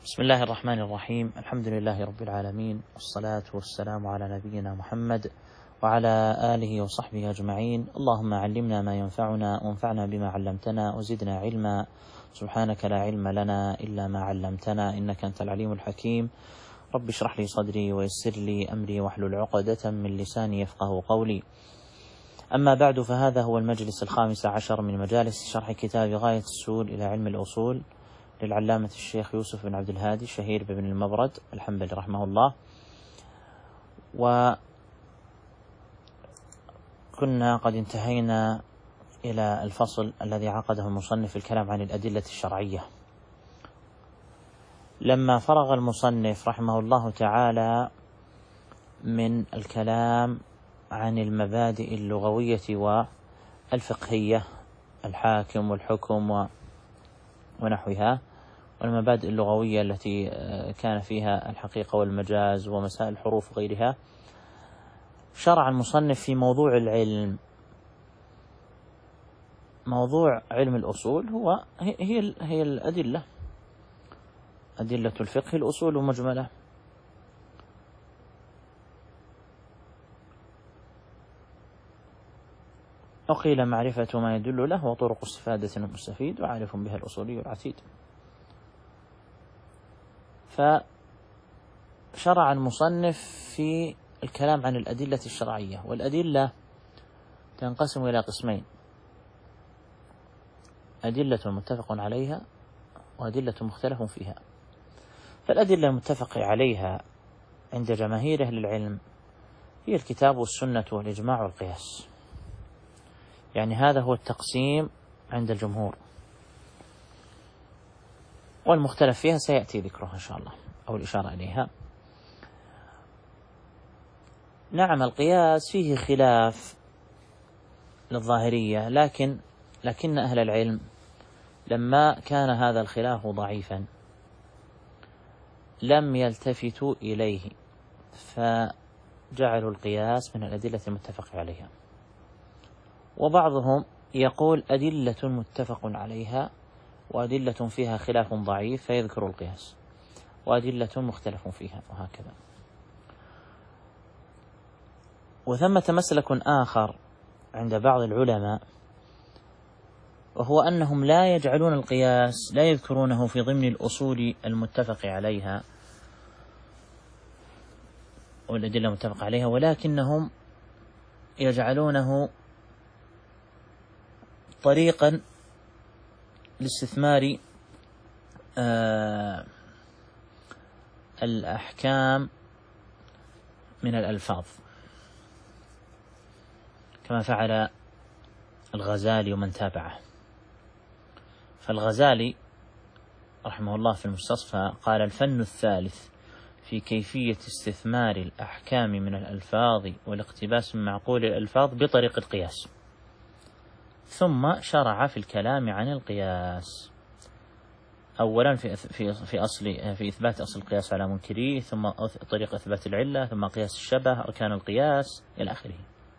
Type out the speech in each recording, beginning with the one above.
بسم الله الرحمن الرحيم. الحمد لله رب العالمين، والصلاة والسلام على نبينا محمد وعلى آله وصحبه أجمعين. اللهم علمنا ما ينفعنا وانفعنا بما علمتنا وزدنا علما. سبحانك لا علم لنا إلا ما علمتنا إنك أنت العليم الحكيم. رب اشرح لي صدري ويسر لي أمري واحلل عقدة من لساني يفقه قولي. أما بعد، فهذا هو المجلس 15 من مجالس شرح كتاب غاية السول إلى علم الأصول للعلامة الشيخ يوسف بن عبد الهادي الشهير بن المبرد الحنبلي رحمه الله. وكنا قد انتهينا إلى الفصل الذي عقده المصنف الكلام عن الأدلة الشرعية. لما فرغ المصنف رحمه الله تعالى من الكلام عن المبادئ اللغوية والفقهية، الحاكم والحكم ونحوها، والمبادئ اللغوية التي كان فيها الحقيقة والمجاز ومسائل الحروف وغيرها، شرع المصنف في موضوع العلم. موضوع علم الأصول هي الأدلة، أدلة الفقه الأصول مجملة. وقيل معرفة ما يدل له وطرق استفادة المستفيد وعارف بها الأصولي العتيد. فشرع المصنف في الكلام عن الأدلة الشرعية، والأدلة تنقسم إلى قسمين: أدلة متفق عليها وأدلة مختلف فيها. فالأدلة المتفق عليها عند جماهير أهل العلم هي الكتاب والسنة والإجماع والقياس، يعني هذا هو التقسيم عند الجمهور. والمختلف فيها سيأتي ذكرها إن شاء الله أو الإشارة إليها. نعم، القياس فيه خلاف للظاهرية، لكن أهل العلم لما كان هذا الخلاف ضعيفا لم يلتفتوا إليه، فجعلوا القياس من الأدلة المتفق عليها. وبعضهم يقول أدلة متفق عليها وأدلة فيها خلاف ضعيف فيذكر القياس، وأدلة مختلف فيها، وهكذا. وثمة مسلك آخر عند بعض العلماء، وهو أنهم لا يجعلون القياس، لا يذكرونه في ضمن الأصول المتفق عليها والأدلة المتفق عليها، ولكنهم يجعلونه طريقا لاستثمار الأحكام من الألفاظ، كما فعل الغزالي ومن تابعه. فالغزالي رحمه الله في المستصفى قال: الفن الثالث في كيفية استثمار الأحكام من الألفاظ والاقتباس من معقول الألفاظ بطريق القياس. ثم شرع في الكلام عن القياس، أولا في إثبات أصل القياس على منكريه، ثم طريق إثبات العلة، ثم قياس الشبه، أركان القياس إلى آخره.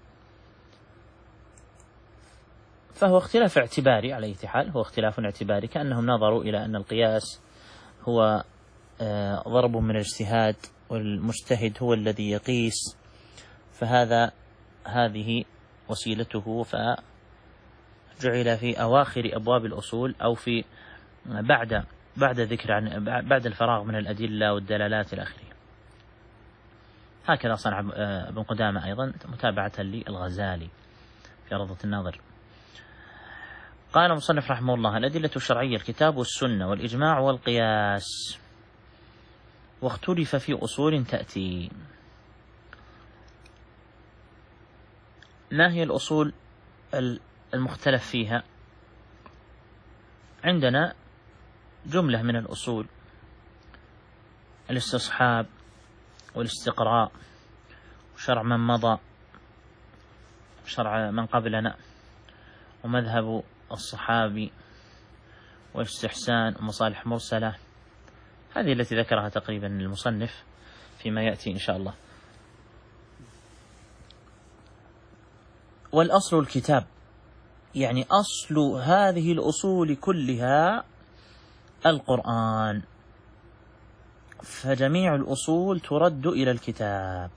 فهو اختلاف اعتباري، على أي حال هو اختلاف اعتباري، كأنهم نظروا إلى أن القياس هو ضرب من الاجتهاد، والمجتهد هو الذي يقيس، هذه وسيلته، فجعل في أواخر أبواب الأصول أو في بعد ذكر بعد الفراغ من الأدلة والدلالات إلى آخره. هكذا صنع ابن قدامة أيضا متابعة للغزالي في روضة الناظر. قال المصنف رحمه الله: الأدلة الشرعية الكتاب والسنة والإجماع والقياس، واختلف في أصول تأتي. ما هي الأصول المختلف فيها؟ عندنا جملة من الأصول: الاستصحاب والاستقراء، وشرع من مضى، شرع من قبلنا، ومذهب الصحابي، والاستحسان، ومصالح مرسلة. هذه التي ذكرها تقريبا المصنف فيما يأتي إن شاء الله. والأصل الكتاب، يعني أصل هذه الأصول كلها القرآن، فجميع الأصول ترد إلى الكتاب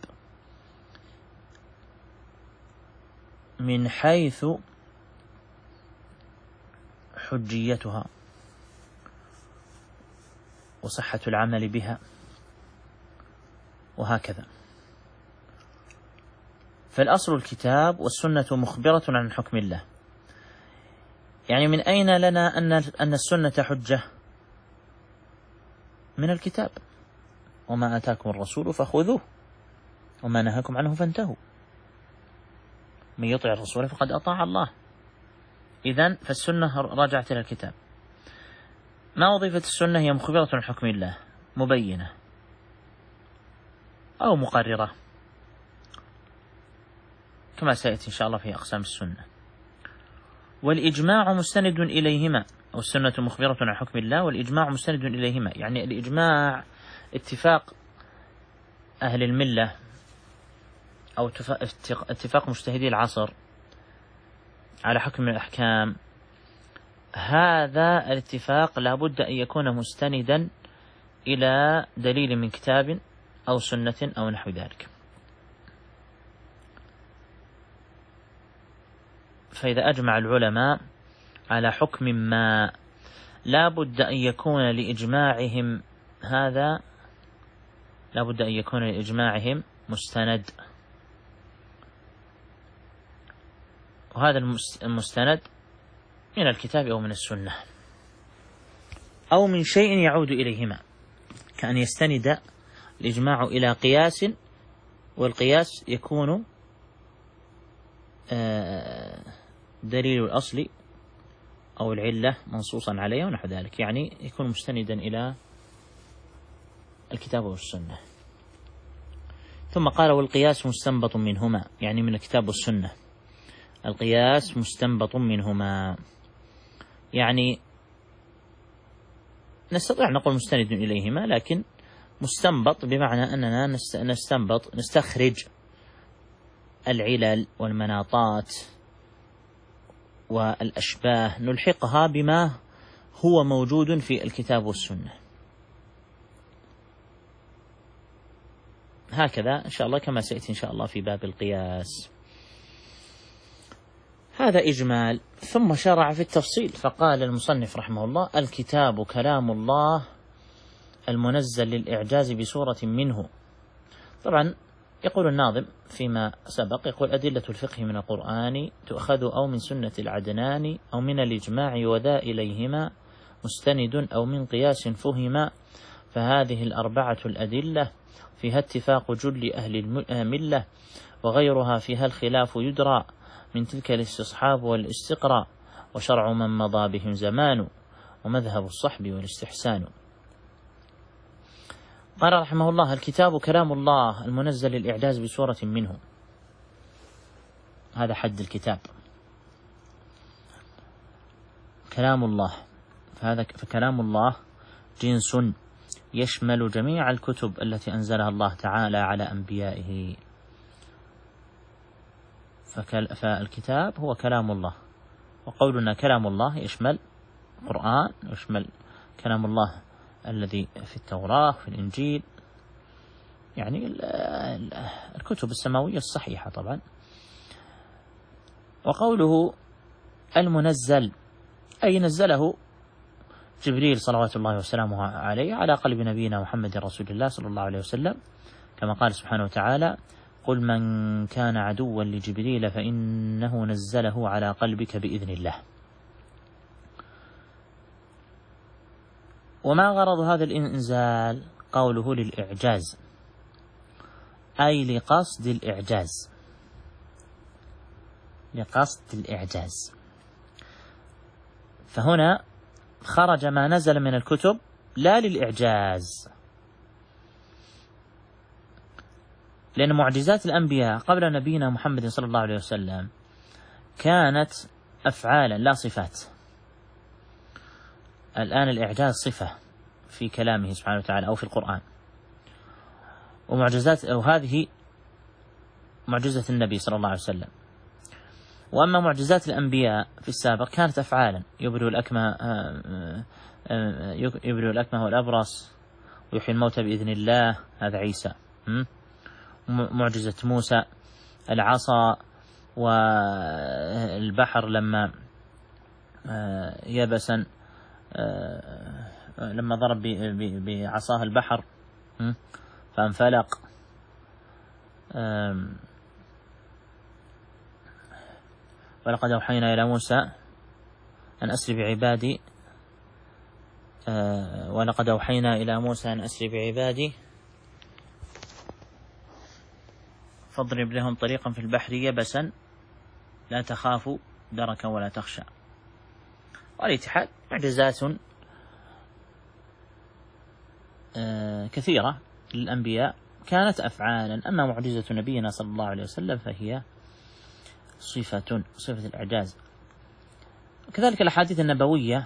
من حيث حجيتها وصحة العمل بها وهكذا. فالأصل الكتاب والسنة مخبرة عن حكم الله. يعني من أين لنا أن السنة حجة؟ من الكتاب: وما آتاكم الرسول فخذوه وما نهاكم عنه فانتهوا، من يطع الرسول فقد أطاع الله. إذن فالسنة راجعت إلى الكتاب. ما وظيفة السنة؟ هي مخبرة عن حكم الله، مبينة أو مقررة، كما سيأتي إن شاء الله في أقسام السنة. والإجماع مستند إليهما، أو السنة مخبرة عن حكم الله والإجماع مستند إليهما. يعني الإجماع اتفاق أهل الملة أو اتفاق مجتهدي العصر على حكم الأحكام. هذا الاتفاق لا بد أن يكون مستندا إلى دليل من كتاب أو سنة أو نحو ذلك. فإذا أجمع العلماء على حكم ما لا بد أن يكون لإجماعهم هذا، لا بد أن يكون لإجماعهم مستند، وهذا المستند من الكتاب أو من السنة أو من شيء يعود إليهما، كأن يستند الإجماع إلى قياس، والقياس يكون دليل الأصل أو العلة منصوصا عليه ونحو ذلك، يعني يكون مستندا إلى الكتاب والسنة. ثم قال: والقياس مستنبط منهما، يعني من الكتاب والسنة. القياس مستنبط منهما، يعني نستطيع أن نقول مستند إليهما، لكن مستنبط بمعنى أننا نستخرج العلل والمناطات والأشباه نلحقها بما هو موجود في الكتاب والسنة. هكذا إن شاء الله كما سيأتي إن شاء الله في باب القياس. هذا إجمال. ثم شرع في التفصيل فقال المصنف رحمه الله: الكتاب كلام الله المنزل للإعجاز بسورة منه. طبعا يقول الناظم فيما سبق، يقول: أدلة الفقه من القرآن تؤخذ أو من سنة العدنان أو من الإجماع وذا إليهما مستند أو من قياس فهما، فهذه الأربعة الأدلة فيها اتفاق جل أهل الملة، وغيرها فيها الخلاف يدرى، من تلك الاستصحاب والاستقراء، وشرع من مضى بهم زمان، ومذهب الصحب والاستحسان. قال رحمه الله: الكتاب كلام الله المنزل للإعجاز بسورة منه. هذا حد الكتاب، كلام الله. فكلام الله جنس يشمل جميع الكتب التي أنزلها الله تعالى على أنبيائه. فالكتاب هو كلام الله، وقولنا كلام الله يشمل القرآن، يشمل كلام الله الذي في التوراة في الإنجيل، يعني الكتب السماوية الصحيحة طبعا. وقوله المنزل أي نزله جبريل صلوات الله وسلامه عليه على قلب نبينا محمد رسول الله صلى الله عليه وسلم، كما قال سبحانه وتعالى: قل من كان عدوا لجبريل فإنه نزله على قلبك بإذن الله. وما غرض هذا الإنزال؟ قوله للإعجاز، أي لقصد الإعجاز، لقصد الإعجاز. فهنا خرج ما نزل من الكتب لا للإعجاز، لأن معجزات الأنبياء قبل نبينا محمد صلى الله عليه وسلم كانت أفعالا لا صفات. الآن الإعجاز صفة في كلامه سبحانه وتعالى أو في القرآن، ومعجزات أو هذه معجزة النبي صلى الله عليه وسلم. وأما معجزات الأنبياء في السابق كانت أفعالا، يبرئ الأكمه والأبرص، ويحيي الموتى بإذن الله، هذا عيسى. معجزة موسى العصا والبحر لما يبسا، لما ضرب بعصاه البحر فانفلق. ولقد أوحينا إلى موسى أن أسر بعبادي ولقد أوحينا إلى موسى أن أسر بعبادي فاضرب لهم طريقا في البحر يبسا لا تخاف دركا ولا تخشى. والاتحاد معجزات كثيرة للأنبياء كانت أفعالا، أما معجزة نبينا صلى الله عليه وسلم فهي صفة الإعجاز. وكذلك الأحاديث النبوية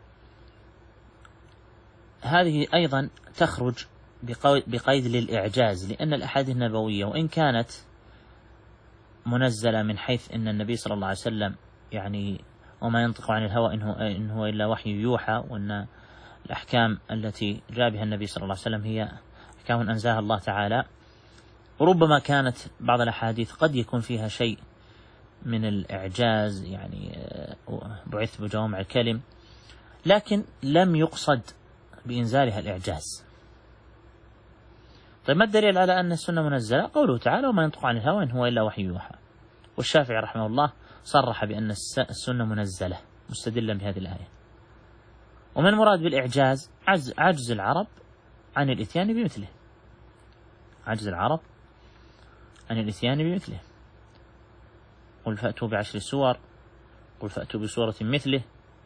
هذه أيضا تخرج بقيد للإعجاز، لأن الأحاديث النبوية وإن كانت منزلة من حيث أن النبي صلى الله عليه وسلم يعني وما ينطق عن الهوى إن هو إلا وحي يوحى، وأن الأحكام التي جاء بها النبي صلى الله عليه وسلم هي أحكام أنزلها الله تعالى، وربما كانت بعض الأحاديث قد يكون فيها شيء من الإعجاز، يعني بعث بجوامع الكلم، لكن لم يقصد بإنزالها الإعجاز. طيب ما الدليل على أن السنة منزلة؟ قوله تعالى وما ينطق عن الهوى إن هو إلا وحي يوحى. والشافعي رحمه الله صرح بأن السنة منزلة مستدلا بهذه الآية. ومن المراد بالإعجاز عجز العرب عن الإتيان بمثله، عجز العرب عن الإتيان بمثله. قل فأتوا بعشر سور، قل فأتوا بسورة مثله.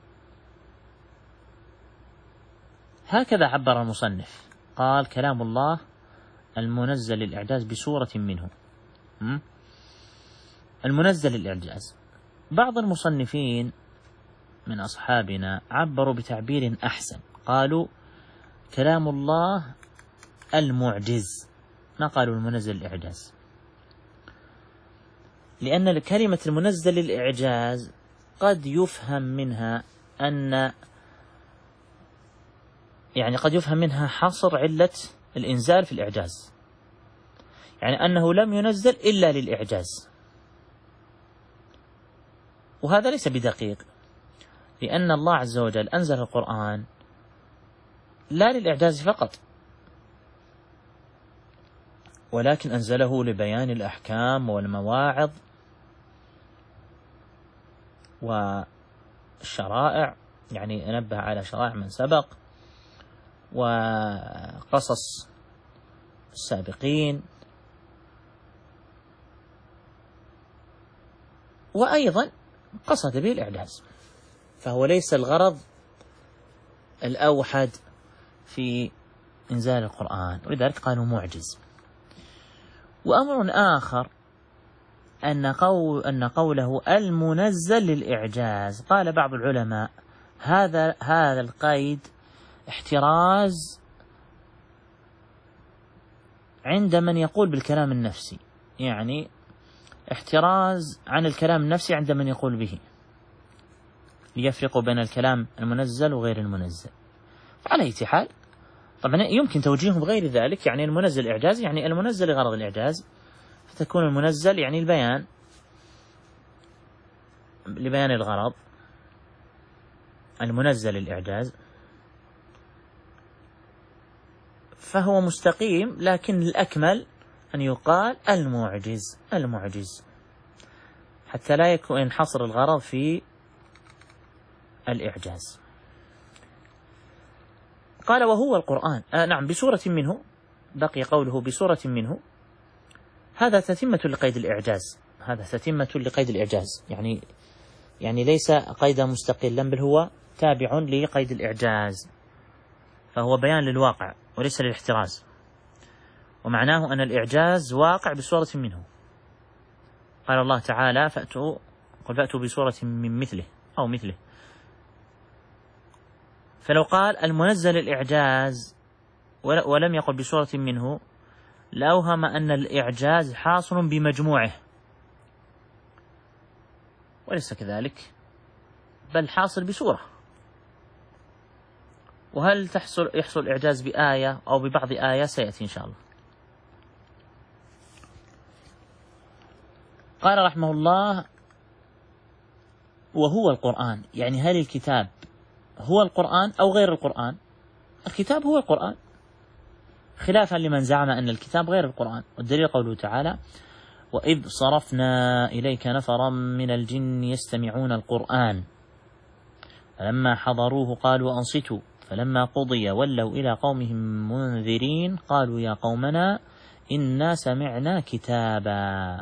هكذا عبر المصنف، قال كلام الله المنزل للإعجاز بسورة منه، المنزل للإعجاز. بعض المصنفين من أصحابنا عبروا بتعبير أحسن، قالوا كلام الله المعجز، ما قالوا المنزل للإعجاز، لأن كلمة المنزل للإعجاز قد يفهم منها قد يفهم منها حصر علة الإنزال في الإعجاز، يعني أنه لم ينزل إلا للإعجاز، وهذا ليس بدقيق، لأن الله عز وجل أنزل القرآن لا للإعجاز فقط، ولكن أنزله لبيان الأحكام والمواعظ والشرائع، يعني نبه على شرائع من سبق وقصص السابقين، وأيضا قصد به الإعجاز، فهو ليس الغرض الأوحد في إنزال القرآن، ولذلك قالوا معجز. وأمر آخر أن قوله المنزل للإعجاز، قال بعض العلماء هذا القيد احتراز عند من يقول بالكلام النفسي، يعني احتراز عن الكلام النفسي عند من يقول به، ليفرقوا بين الكلام المنزل وغير المنزل. على أي حال طبعا يمكن توجيههم بغير ذلك، يعني المنزل إعجاز، يعني المنزل لغرض الإعجاز، فتكون المنزل يعني البيان لبيان الغرض، المنزل الإعجاز، فهو مستقيم، لكن الأكمل أن يقال المعجز حتى لا يكون حصر الغرض في الإعجاز. قال وهو القرآن نعم بسورة منه، بقي قوله بسورة منه، هذا تتمة لقيد الإعجاز، هذا تتمة لقيد الإعجاز، يعني ليس قيدا مستقلا، بل هو تابع لقيد الإعجاز، فهو بيان للواقع وليس للاحتراز، ومعناه أن الإعجاز واقع بسورة منه. قال الله تعالى قل فأتوا بسورة من مثله أو مثله، فلو قال المنزل الإعجاز ولم يقل بسورة منه لأوهم أن الإعجاز حاصل بمجموعه، وليس كذلك، بل حاصل بسورة، وهل يحصل إعجاز بآية أو ببعض آية؟ سيأتي إن شاء الله. قال رحمه الله: وهو القرآن، يعني هل الكتاب هو القرآن أو غير القرآن؟ الكتاب هو القرآن، خلافا لمن زعم أن الكتاب غير القرآن. والدليل قوله تعالى: وإذ صرفنا إليك نفرا من الجن يستمعون القرآن فلما حضروه قالوا أنصتوا فلما قضي ولوا إلى قومهم منذرين قالوا يا قومنا إنا سمعنا كتابا.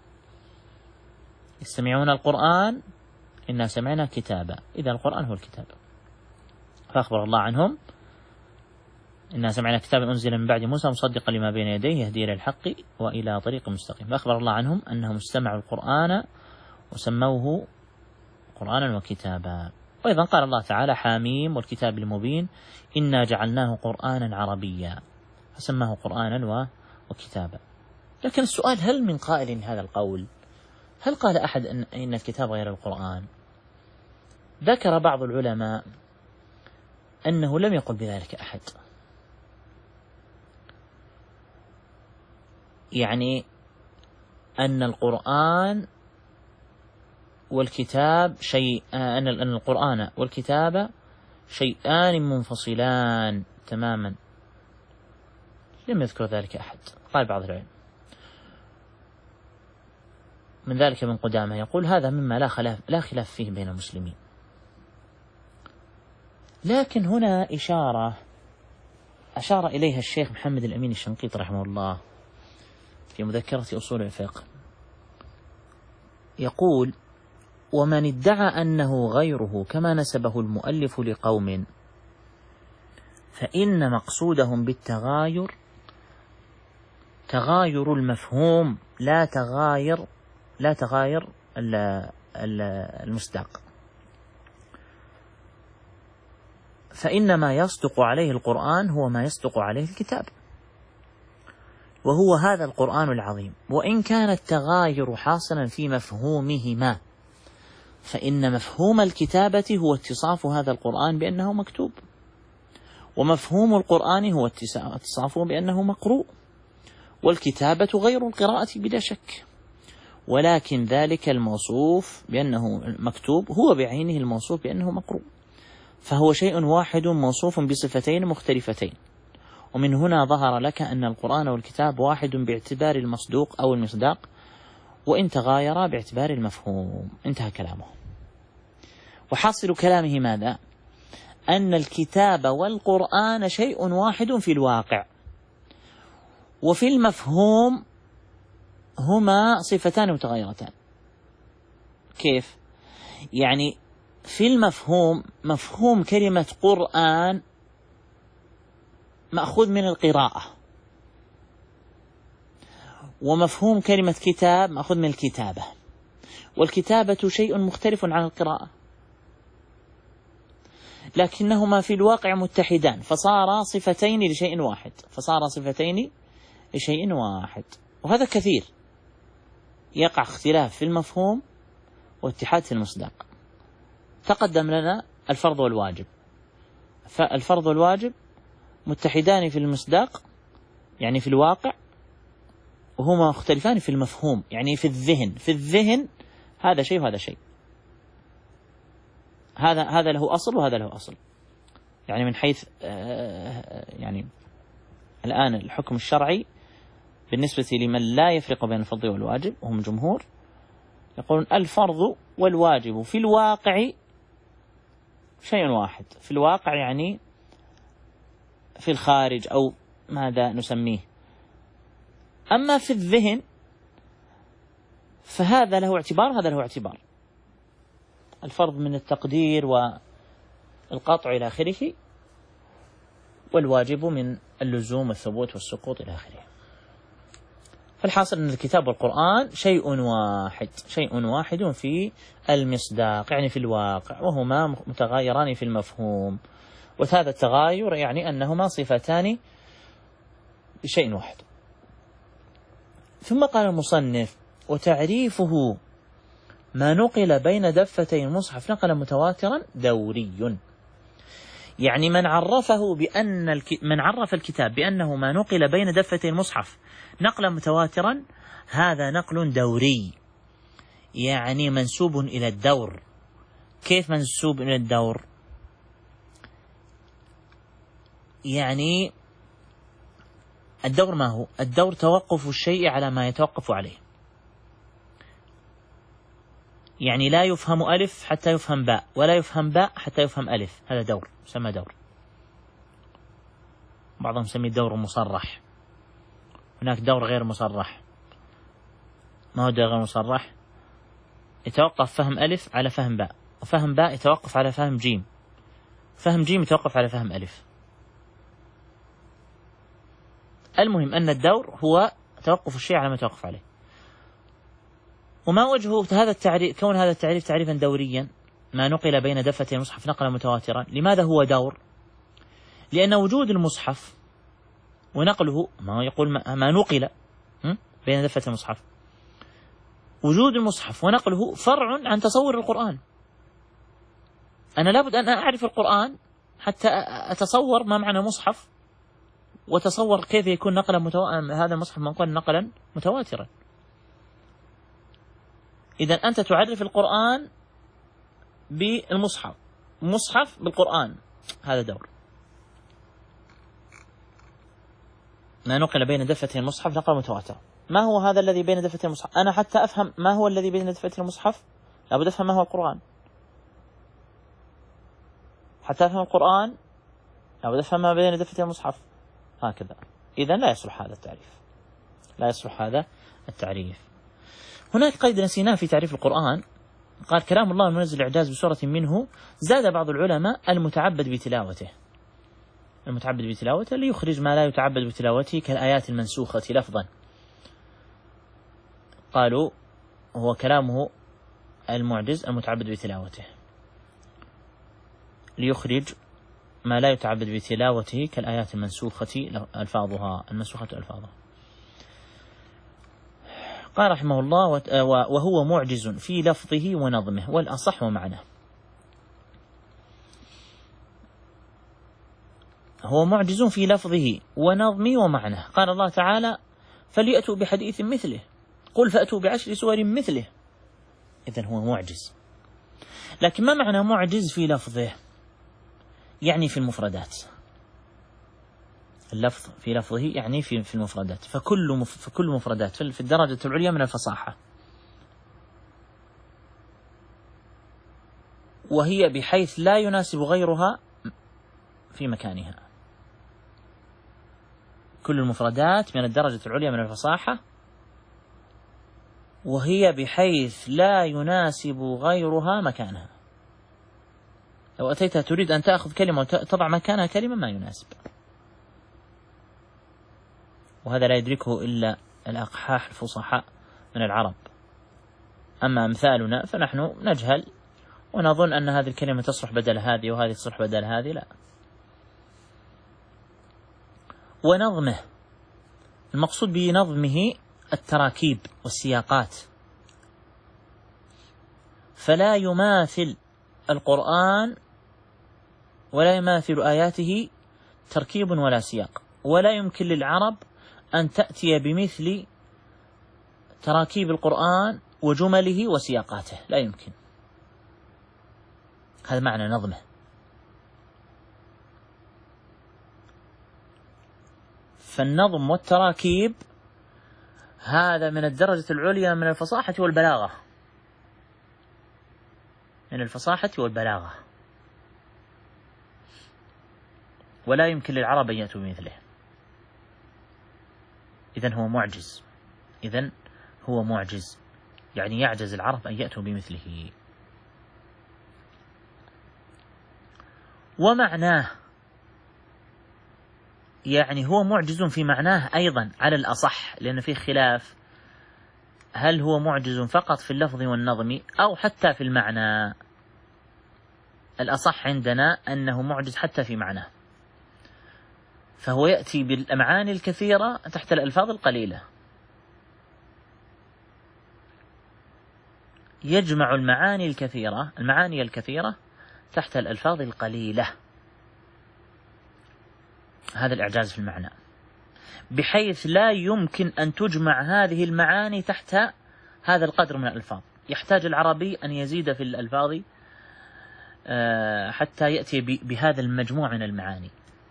يستمعون القرآن، إنا سمعنا كتابا، إذا القرآن هو الكتاب. فأخبر الله عنهم: إنا سمعنا كتابا أنزل من بعد موسى مصدقا لما بين يديه يهدي إلى الحق وإلى طريق مستقيم. فأخبر الله عنهم أنهم استمعوا القرآن وسموه قرآنا وكتابا. وأيضا قال الله تعالى: حاميم والكتاب المبين إنا جعلناه قرآنا عربيا، فسماه قرآنا وكتابا. لكن السؤال: هل من قائل هذا القول؟ هل قال أحد إن الكتاب غير القرآن؟ ذكر بعض العلماء أنه لم يقل بذلك أحد، يعني أن القرآن والكتاب أن القرآن والكتاب شيئان منفصلان تماما، لم يذكر ذلك أحد. قال بعض العلماء من ذلك ابن قدامة يقول: هذا مما لا خلاف فيه بين المسلمين. لكن هنا أشار إليها الشيخ محمد الأمين الشنقيطي رحمه الله في مذكرة أصول الفقه، يقول: ومن ادعى أنه غيره كما نسبه المؤلف لقوم فإن مقصودهم بالتغاير تغاير المفهوم لا تغاير المصداق، فإن ما يصدق عليه القرآن هو ما يصدق عليه الكتاب، وهو هذا القرآن العظيم. وإن كان التغاير حاصلا في مفهومهما فإن مفهوم الكتابة هو اتصاف هذا القرآن بأنه مكتوب، ومفهوم القرآن هو اتصافه بأنه مقروء، والكتابة غير القراءة بلا شك، ولكن ذلك الموصوف بأنه مكتوب هو بعينه الموصوف بأنه مقروء، فهو شيء واحد موصوف بصفتين مختلفتين. ومن هنا ظهر لك أن القرآن والكتاب واحد باعتبار المصدوق أو المصداق، وإن تغايرا باعتبار المفهوم. انتهى كلامه. وحاصل كلامه ماذا؟ أن الكتاب والقرآن شيء واحد في الواقع، وفي المفهوم هما صفتان متغيرتان. كيف؟ يعني في المفهوم، مفهوم كلمة قرآن مأخوذ من القراءة، ومفهوم كلمة كتاب مأخوذ من الكتابة، والكتابة شيء مختلف عن القراءة، لكنهما في الواقع متحدان، فصار صفتين لشيء واحد. وهذا كثير، يقع اختلاف في المفهوم واتحاد في المصداق. تقدم لنا الفرض والواجب، فالفرض والواجب متحدان في المصداق يعني في الواقع، وهما مختلفان في المفهوم يعني في الذهن هذا شيء وهذا شيء، هذا له أصل وهذا له أصل. يعني من حيث يعني الآن الحكم الشرعي بالنسبة لمن لا يفرق بين الفرض والواجب وهم الجمهور يقولون الفرض والواجب في الواقع شيء واحد، في الواقع يعني في الخارج أو ماذا نسميه. أما في الذهن فهذا له اعتبار هذا له اعتبار، الفرض من التقدير والقطع إلى آخره، والواجب من اللزوم والثبوت والسقوط إلى آخره. فالحاصل أن الكتاب والقرآن شيء واحد في المصداق يعني في الواقع، وهما متغايران في المفهوم، وهذا التغاير يعني أنهما صفتان لشيء واحد. ثم قال المصنف: وتعريفه ما نقل بين دفتي المصحف نقلا متواترا دوري. يعني من عرف الكتاب بأنه ما نقل بين دفتي المصحف نقلا متواترا هذا نقل دوري، يعني منسوب إلى الدور. كيف منسوب إلى الدور؟ يعني الدور ما هو؟ الدور توقف الشيء على ما يتوقف عليه، يعني لا يفهم ألف حتى يفهم باء، ولا يفهم باء حتى يفهم ألف، هذا دور يسمى دور. بعضهم يسميه دور مصرح، هناك دور غير مصرح. ما هو دور غير مصرح؟ يتوقف فهم ألف على فهم باء، وفهم باء يتوقف على فهم جيم، فهم جيم يتوقف على فهم ألف. المهم أن الدور هو توقف الشيء على ما يتوقف عليه. وما وجه هذا التعريف؟ كون هذا التعريف تعريفا دوريا، ما نقل بين دفتي المصحف نقلا متواترا. لماذا هو دور؟ لأن وجود المصحف ونقله، ما يقول ما نقل بين دفتي المصحف، وجود المصحف ونقله فرع عن تصور القرآن. أنا لابد أن أعرف القرآن حتى أتصور ما معنى مصحف، وتصور كيف يكون هذا المصحف منقول نقلا متواترا. إذا أنت تعرف القرآن بالمصحف، مصحف بالقرآن، هذا دور. ما نقل بين دفتي المصحف نقلا متواترا. ما هو هذا الذي بين دفتي المصحف؟ أنا حتى أفهم ما هو الذي بين دفتي المصحف لابد أفهم ما هو القرآن. حتى أفهم القرآن لابد أفهم ما بين دفتي المصحف، هكذا. إذن لا يصلح هذا التعريف، لا يصلح هذا التعريف. هناك قيد نسيناه في تعريف القرآن، قال كلام الله المنزل الإعجاز بسورة منه. زاد بعض العلماء المتعبد بتلاوته، المتعبد بتلاوته ليخرج ما لا يتعبد بتلاوته كالآيات المنسوخة لفظا. قالوا هو كلامه المعجز المتعبد بتلاوته، ليخرج ما لا يتعبد بتلاوته كالآيات المنسوخة ألفاظها، المنسوخة ألفاظها. قال رحمه الله وهو معجز في لفظه ونظمه، والأصح ومعناه. هو معجز في لفظه ونظمه ومعناه. قال الله تعالى فليأتوا بحديث مثله، قل فأتوا بعشر سور مثله. إذن هو معجز. لكن ما معنى معجز في لفظه؟ يعني في المفردات، اللفظ في لفظه يعني في المفردات، فكل مفردات في الدرجة العليا من الفصاحة، وهي بحيث لا يناسب غيرها في مكانها. كل المفردات من الدرجة العليا من الفصاحة، وهي بحيث لا يناسب غيرها مكانها. لو أتيتها تريد أن تأخذ كلمة وتضع مكانها كلمة ما يناسب، وهذا لا يدركه إلا الأقحاح الفصحاء من العرب. أما أمثالنا فنحن نجهل ونظن أن هذه الكلمة تصلح بدل هذه وهذه تصلح بدل هذه، لا. ونظمه، المقصود بنظمه التراكيب والسياقات، فلا يماثل القرآن ولا يماثل آياته تركيب ولا سياق، ولا يمكن للعرب أن تأتي بمثل تراكيب القرآن وجمله وسياقاته، لا يمكن. هذا معنى نظمه. فالنظم والتراكيب هذا من الدرجة العليا من الفصاحة والبلاغة، من الفصاحة والبلاغة، ولا يمكن للعرب أن يأتوا بمثله. إذن هو معجز، إذن هو معجز، يعني يعجز العرب أن يأتوا بمثله. ومعناه، يعني هو معجز في معناه أيضا على الأصح، لأن فيه خلاف هل هو معجز فقط في اللفظ والنظم أو حتى في المعنى. الأصح عندنا أنه معجز حتى في معناه، فهو يأتي بالمعاني الكثيرة تحت الألفاظ القليلة، يجمع المعاني الكثيرة تحت الألفاظ القليلة. هذا الإعجاز في المعنى، بحيث لا يمكن أن تجمع هذه المعاني تحت هذا القدر من الألفاظ. يحتاج العربي أن يزيد في الألفاظ حتى يأتي بهذا المجموع من المعاني.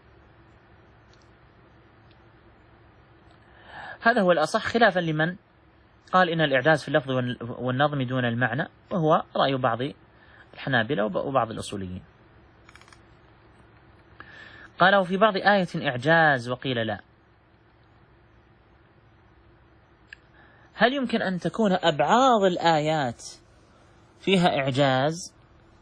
هذا هو الأصح، خلافا لمن قال إن الإعجاز في اللفظ والنظم دون المعنى، وهو رأي بعض الحنابلة وبعض الأصوليين. قالوا في بعض آية إعجاز وقيل لا. هل يمكن أن تكون أبعاض الآيات فيها إعجاز؟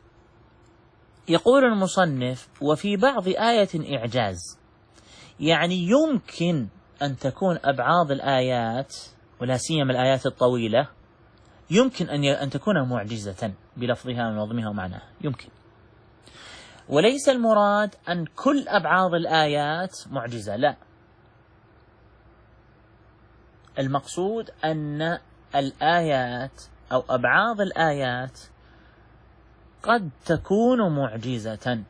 يقول المصنف: وفي بعض آية إعجاز، يعني يمكن أن تكون أبعاض الآيات، ولا سيما الآيات الطويلة، يمكن أن تكون معجزة بلفظها ونظمها ومعناها، يمكن. وليس المراد أن كل أبعاض الآيات معجزة، لا، المقصود أن الآيات أو أبعاض الآيات قد تكون معجزة،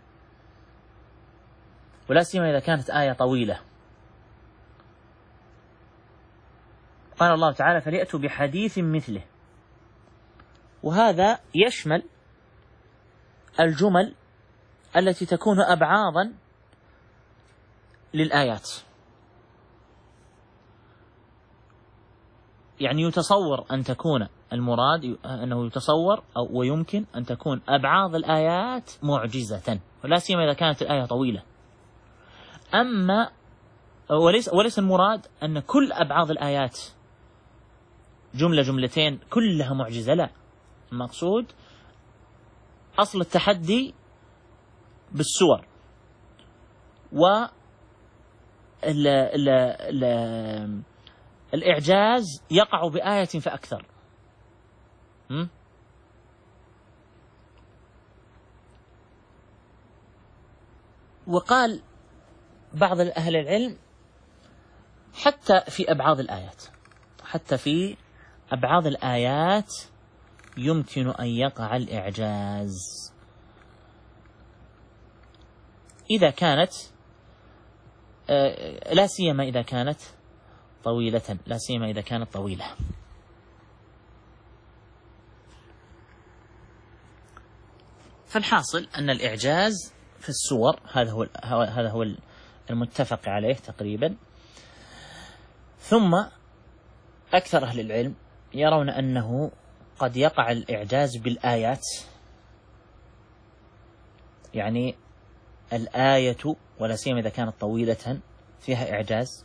ولا سيما إذا كانت آية طويلة. قال الله تعالى: فليأتوا بحديث مثله. وهذا يشمل الجمل التي تكون أبعاضا للآيات، يعني يتصور أن تكون المراد أنه يتصور أو ويمكن أن تكون أبعاض الآيات معجزة، ولا سيما إذا كانت الآية طويلة. أما وليس المراد أن كل أبعاض الآيات جملة جملتين كلها معجزة، لا، المقصود أصل التحدي بالسور، الإعجاز يقع بآية فأكثر. وقال بعض أهل العلم حتى في أبعاض الآيات، حتى في أبعاض الآيات يمكن أن يقع الإعجاز إذا كانت لا سيما إذا كانت طويلة، لا سيما إذا كانت طويلة. فالحاصل أن الإعجاز في السور هذا هو المتفق عليه تقريبا. ثم أكثر أهل العلم يرون أنه قد يقع الإعجاز بالآيات، يعني الآية ولا سيما إذا كانت طويلة فيها إعجاز.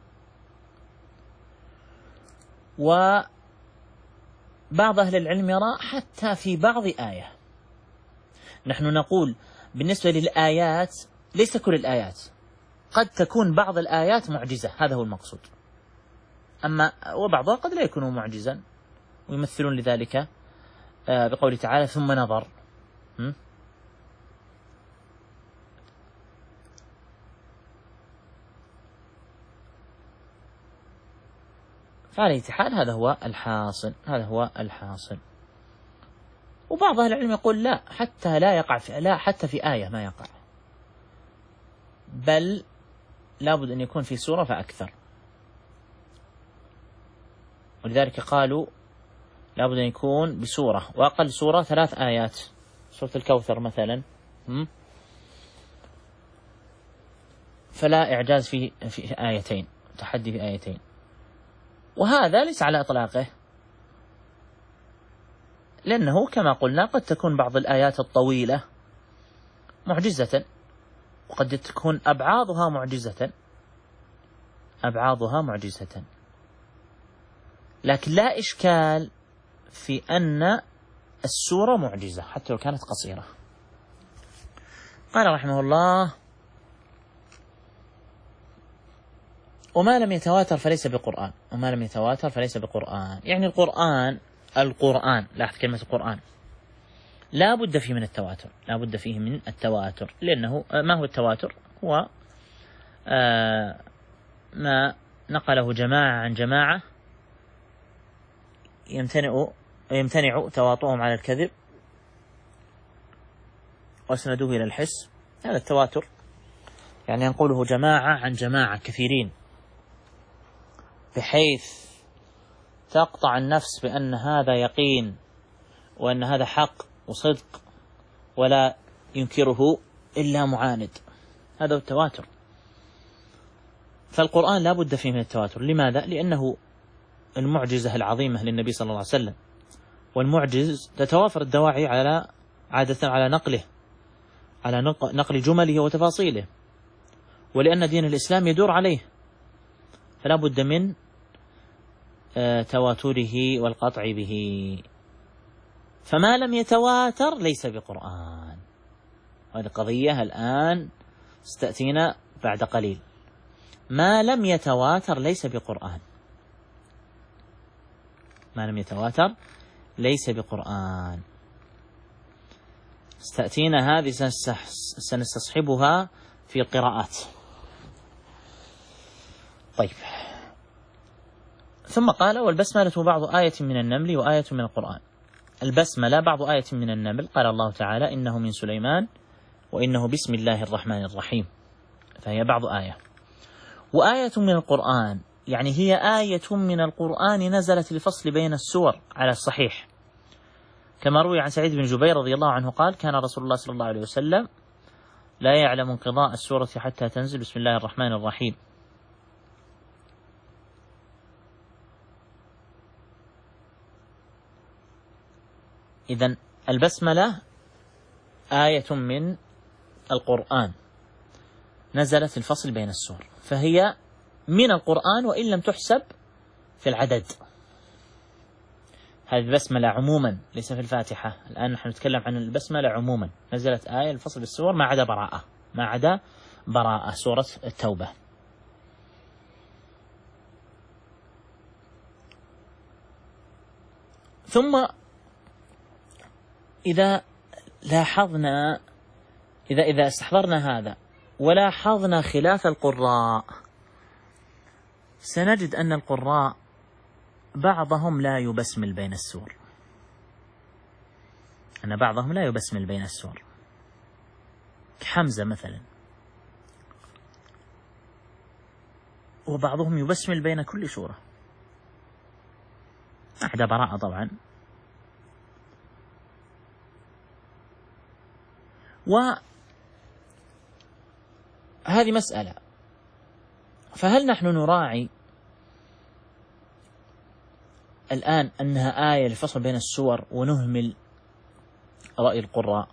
وبعض أهل العلم يرى حتى في بعض آية. نحن نقول بالنسبة للآيات ليس كل الآيات، قد تكون بعض الآيات معجزة، هذا هو المقصود. أما وبعضها قد لا يكون معجزا، ويمثلون لذلك بقوله تعالى: ثم نظر. فعلى أي حال هذا هو الحاصل، هذا هو الحاصل. وبعض أهل العلم يقول لا، حتى لا يقع لا حتى في آية ما يقع، بل لابد أن يكون في سورة فأكثر. ولذلك قالوا لابد أن يكون بسورة، وأقل سورة 3 آيات، سورة الكوثر مثلا، فلا إعجاز في آيتين، تحدي في آيتين. وهذا ليس على إطلاقه، لأنه كما قلنا قد تكون بعض الآيات الطويلة معجزة، وقد تكون أبعاضها معجزة، لكن لا إشكال في أن السورة معجزة حتى لو كانت قصيرة. قال رحمه الله: وما لم يتواتر فليس بقرآن. وما لم يتواتر فليس بقرآن، يعني القرآن لاحظ كلمة القرآن لا بد فيه من التواتر، لا بد فيه من التواتر، لأنه ما هو التواتر؟ هو ما نقله جماعة عن جماعة يمتنع تواطؤهم على الكذب وسندوه إلى الحس، هذا التواتر. يعني ينقله جماعة عن جماعة كثيرين، بحيث تقطع النفس بأن هذا يقين وأن هذا حق وصدق ولا ينكره إلا معاند. هذا التواتر. فالقرآن لا بد فيه من التواتر. لماذا؟ لأنه المعجزة العظيمة للنبي صلى الله عليه وسلم، والمعجز تتوافر الدواعي عادة على نقله، على نقل جمله وتفاصيله، ولأن دين الإسلام يدور عليه، فلا بد من تواتره والقطع به. فما لم يتواتر ليس بقرآن. هذه قضية الآن ستأتينا بعد قليل. ما لم يتواتر ليس بقرآن. ما لم يتواتر ليس بقرآن. ستأتينا هذه سنستصحبها في القراءات. طيب، ثم قال: والبسملة بعض آية من النمل وآية من القرآن. البسملة بعض آية من النمل، قال الله تعالى: إنه من سليمان وإنه بسم الله الرحمن الرحيم، فهي بعض آية. وآية من القرآن يعني هي آية من القرآن نزلت للفصل بين السور على الصحيح، كما روي عن سعيد بن جبير رضي الله عنه قال: كان رسول الله صلى الله عليه وسلم لا يعلم انقضاء السورة حتى تنزل بسم الله الرحمن الرحيم. إذن البسملة آية من القرآن نزلت الفصل بين السور، فهي من القرآن وإن لم تحسب في العدد. هذه البسملة عموما ليس في الفاتحة. الآن نحن نتكلم عن البسملة عموما، نزلت آية الفصل بالسور ما عدا براءة، ما عدا براءة سورة التوبة. ثم إذا لاحظنا، إذا استحضرنا هذا ولاحظنا خلاف القراء، سنجد أن القراء بعضهم لا يبسمل بين السور، أن بعضهم لا يبسمل بين السور، كحمزة مثلا، وبعضهم يبسمل بين كل سورة، أحد براءة طبعا. وهذه مسألة، فهل نحن نراعي الآن أنها آية للفصل بين السور ونهمل رأي القراء،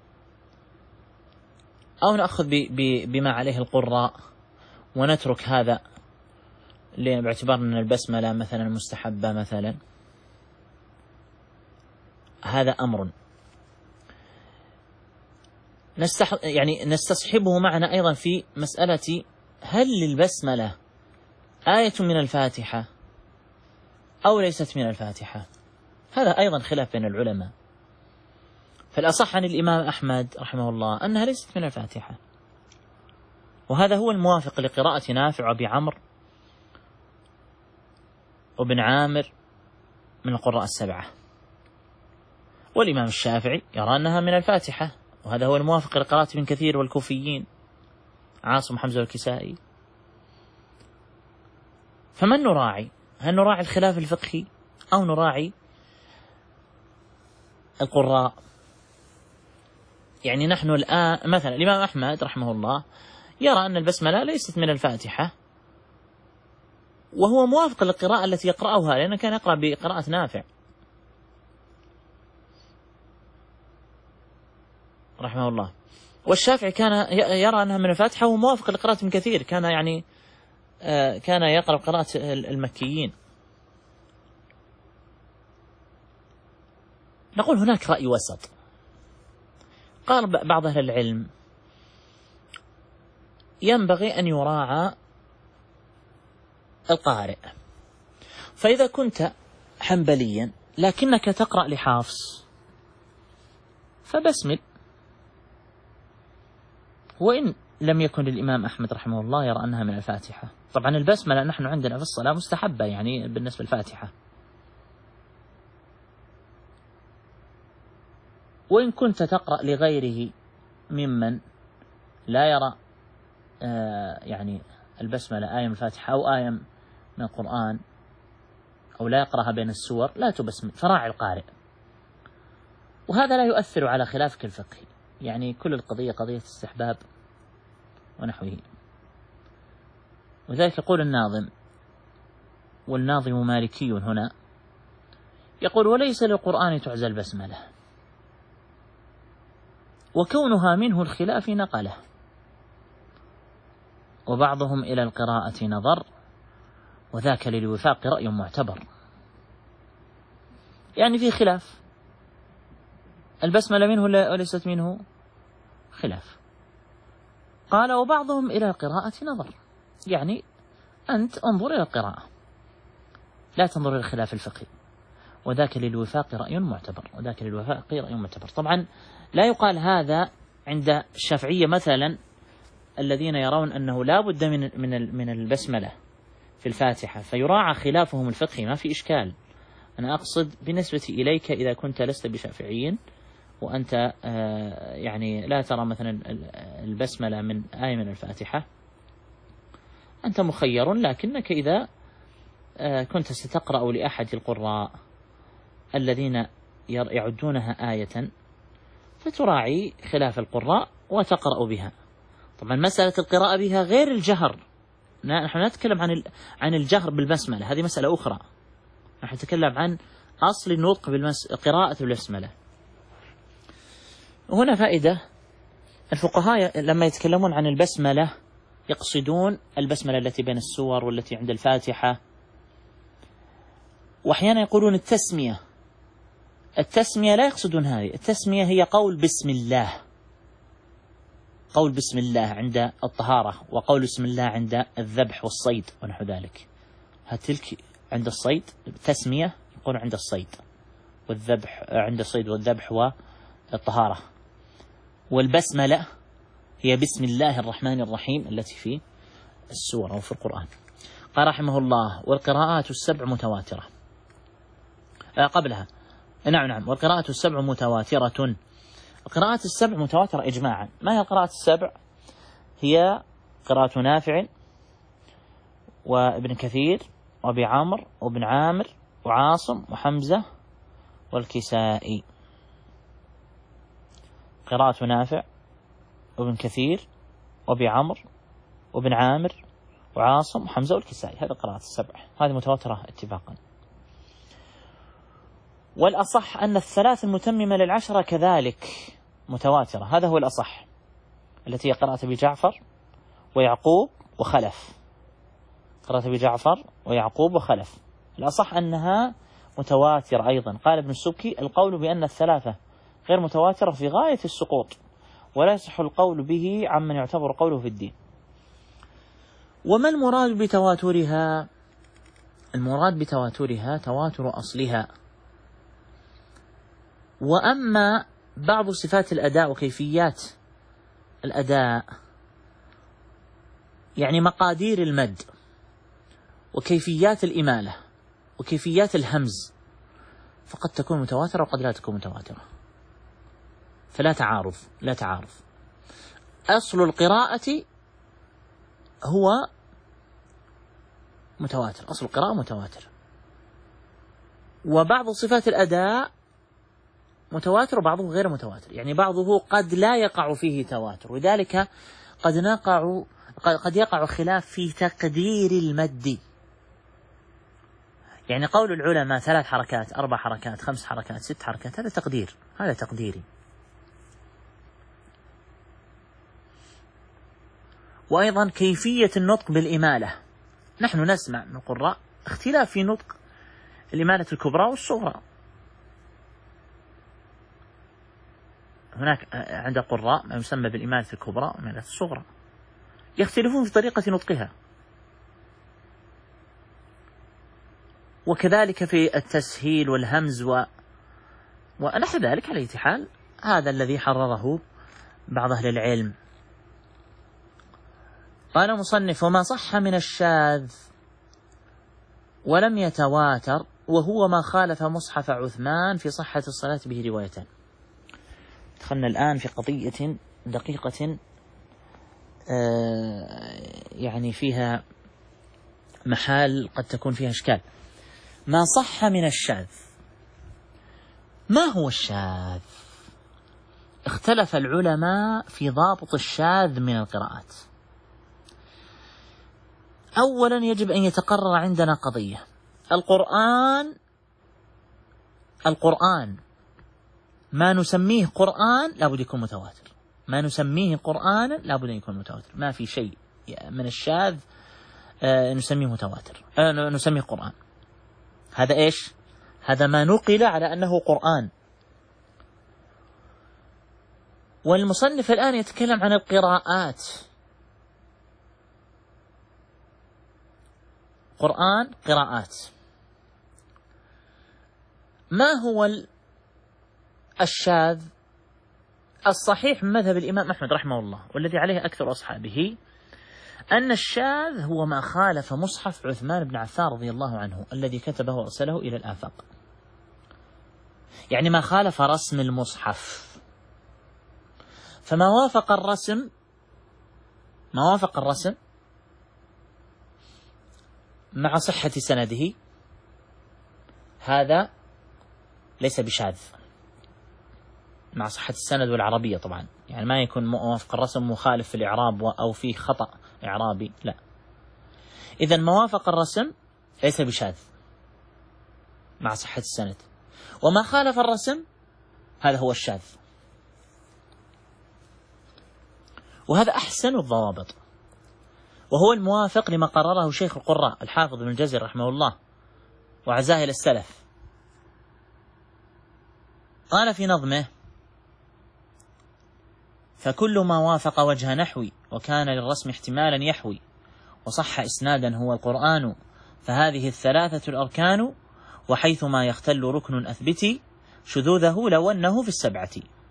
أو نأخذ بما عليه القراء ونترك هذا باعتبار أن البسملة مثلا مستحبة مثلا؟ هذا أمر يعني نستصحبه معنا أيضا في مسألة: هل للبسملة آية من الفاتحة أو ليست من الفاتحة؟ هذا أيضا خلاف بين العلماء. فالأصح عن الإمام أحمد رحمه الله أنها ليست من الفاتحة، وهذا هو الموافق لقراءة نافع وأبي عمرو وابن عامر من القراء السبعة. والإمام الشافعي يرى أنها من الفاتحة، وهذا هو الموافق لقراءة ابن كثير والكوفيين عاصم حمزة والكسائي. فمن نراعي؟ هل نراعي الخلاف الفقهي أو نراعي القراء؟ يعني نحن الآن مثلا الإمام أحمد رحمه الله يرى أن البسملة ليست من الفاتحة، وهو موافق للقراءة التي يقرأها، لأنه كان يقرأ بقراءة نافع رحمه الله. والشافعي كان يرى أنها من الفاتحة، وهو موافق لقراءة ابن كثير، كان يعني كان يقرأ قراءة المكيين. نقول هناك رأي وسط. قال بعض أهل العلم: ينبغي أن يراعى القارئ، فإذا كنت حنبليا لكنك تقرأ لحافظ فبسمل، وإن لم يكن الإمام أحمد رحمه الله يرى أنها من الفاتحة. طبعا البسملة نحن عندنا في الصلاة مستحبة يعني بالنسبة للفاتحة، وإن كنت تقرأ لغيره ممن لا يرى يعني البسملة آية من الفاتحة أو آية من القرآن أو لا يقرأها بين السور لا تبسمل، فراعي القارئ. وهذا لا يؤثر على خلافك الفقهي، يعني كل القضية قضية استحباب ونحوه. وذلك يقول الناظم، والناظم مالكي هنا، يقول: وليس للقرآن تعزى البسملة، وكونها منه الخلاف نقله، وبعضهم إلى القراءة نظر، وذاك للوفاق رأي معتبر. يعني في خلاف، البسملة منه وليست منه، خلاف. قال: وبعضهم إلى القراءة نظر، يعني أنت انظر إلى القراءة لا تنظر إلى الخلاف الفقهي، وذاك للوفاق رأي معتبر، وذاك للوفاق رأي معتبر. طبعا لا يقال هذا عند الشافعية مثلا الذين يرون أنه لا بد من البسملة في الفاتحة، فيراعى خلافهم الفقهي، ما في إشكال. أنا أقصد بالنسبة إليك إذا كنت لست بشافعي وأنت يعني لا ترى مثلا البسملة من آية من الفاتحة، أنت مخير، لكنك إذا كنت ستقرأ لأحد القراء الذين يعدونها آية فتراعي خلاف القراء وتقرأ بها. طبعا مسألة القراءة بها غير الجهر، نحن نتكلم عن الجهر بالبسملة، هذه مسألة أخرى. نحن نتكلم عن أصل النطق قراءة بالبسملة. هنا فائدة، الفقهاء لما يتكلمون عن البسملة يقصدون البسملة التي بين السور والتي عند الفاتحة، وأحيانا يقولون التسمية. التسمية لا يقصدون هذه، التسمية هي قول بسم الله، قول بسم الله عند الطهارة، وقول بسم الله عند الذبح والصيد ونحو ذلك. هتلك عند الصيد تسمية، يقول عند الصيد والذبح، عند الصيد والذبح والطهارة. والبسملة هي بسم الله الرحمن الرحيم التي في السورة وفي القرآن. قال رحمه الله: والقراءات السبع متواترة. قبلها نعم، والقراءات السبع متواترة. القراءات السبع متواترة إجماعا. ما هي القراءات السبع؟ هي قراءة نافع وابن كثير وابي عمرو وابن عامر وعاصم وحمزة والكسائي. قراءة نافع وابن كثير وابي عمرو وابن عامر وعاصم وحمزة والكسائي، هذه القراءات السبع، هذه متواترة اتفاقا. والأصح أن الثلاث المتممة للعشرة كذلك متواترة، هذا هو الأصح، التي هي قراءة بجعفر ويعقوب وخلف. قراءة بجعفر ويعقوب وخلف الأصح أنها متواترة أيضا. قال ابن السبكي: القول بأن الثلاثة غير متواترة في غاية السقوط، ولا يصح القول به عمن يعتبر قوله في الدين. وما المراد بتواترها؟ المراد بتواترها تواتر أصلها. وأما بعض صفات الأداء وكيفيات الأداء، يعني مقادير المد وكيفيات الإمالة وكيفيات الهمز، فقد تكون متواترة وقد لا تكون متواترة، فلا تعارض، لا تعارض. أصل القراءة هو متواتر، أصل القراءة متواتر. وبعض صفات الأداء متواتر وبعضه غير متواتر، يعني بعضه قد لا يقع فيه تواتر، وذلك قد يقع خلاف في تقدير المد. يعني قول العلماء 3 حركات 4 حركات 5 حركات 6 حركات، هذا تقدير، هذا تقديري. وأيضا كيفية النطق بالإمالة، نحن نسمع من القراء اختلاف في نطق الإمالة الكبرى والصغرى. هناك عند القراء ما يسمى بالإمالة الكبرى والإمالة الصغرى، يختلفون في طريقة نطقها، وكذلك في التسهيل والهمز ونحو ذلك. على أي حال هذا الذي حرره بعض أهل العلم. قال المصنف: وما صح من الشاذ ولم يتواتر وهو ما خالف مصحف عثمان في صحة الصلاة به روايتان. دخلنا الآن في قضية دقيقة يعني فيها محال قد تكون فيها إشكال. ما صح من الشاذ. ما هو الشاذ؟ اختلف العلماء في ضابط الشاذ من القراءات. أولا يجب أن يتقرر عندنا قضية: القرآن ما نسميه قرآن لابد يكون متواتر، ما نسميه قرآنا لابد أن يكون متواتر، ما في شيء من الشاذ نسميه متواتر، نسميه قرآن. هذا إيش؟ هذا ما نقل على أنه قرآن. والمصنف الآن يتكلم عن القراءات. قرآن قراءات. ما هو الشاذ؟ الصحيح من مذهب الإمام أحمد رحمه الله والذي عليه أكثر أصحابه أن الشاذ هو ما خالف مصحف عثمان بن عفان رضي الله عنه الذي كتبه وأرسله إلى الآفاق، يعني ما خالف رسم المصحف. فما وافق الرسم مع صحة سنده هذا ليس بشاذ، مع صحة السند والعربية طبعا، يعني ما يكون موافق الرسم مخالف في الإعراب أو فيه خطأ إعرابي، لا. إذن موافق الرسم ليس بشاذ مع صحة السند، وما خالف الرسم هذا هو الشاذ. وهذا أحسن الضوابط، وهو الموافق لما قرره شيخ القراء الحافظ ابن الجزري رحمه الله وعزائل السلف. قال في نظمه: فكل ما وافق وجه نحوي وكان للرسم احتمالا يحوي وصح إسنادا هو القرآن، فهذه الثلاثة الأركان، وحيث ما يختل ركن أثبتي شذوذه لو أنه في السبعة.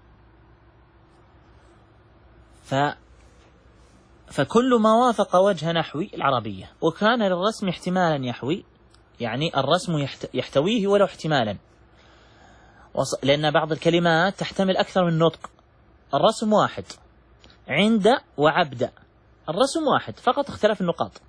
فكل ما وافق وجه نحوي العربية وكان للرسم احتمالا يحوي، يعني الرسم يحتويه ولو احتمالا، لأن بعض الكلمات تحتمل أكثر من نطق. الرسم واحد، عند وعبد الرسم واحد، فقط اختلاف النقاط.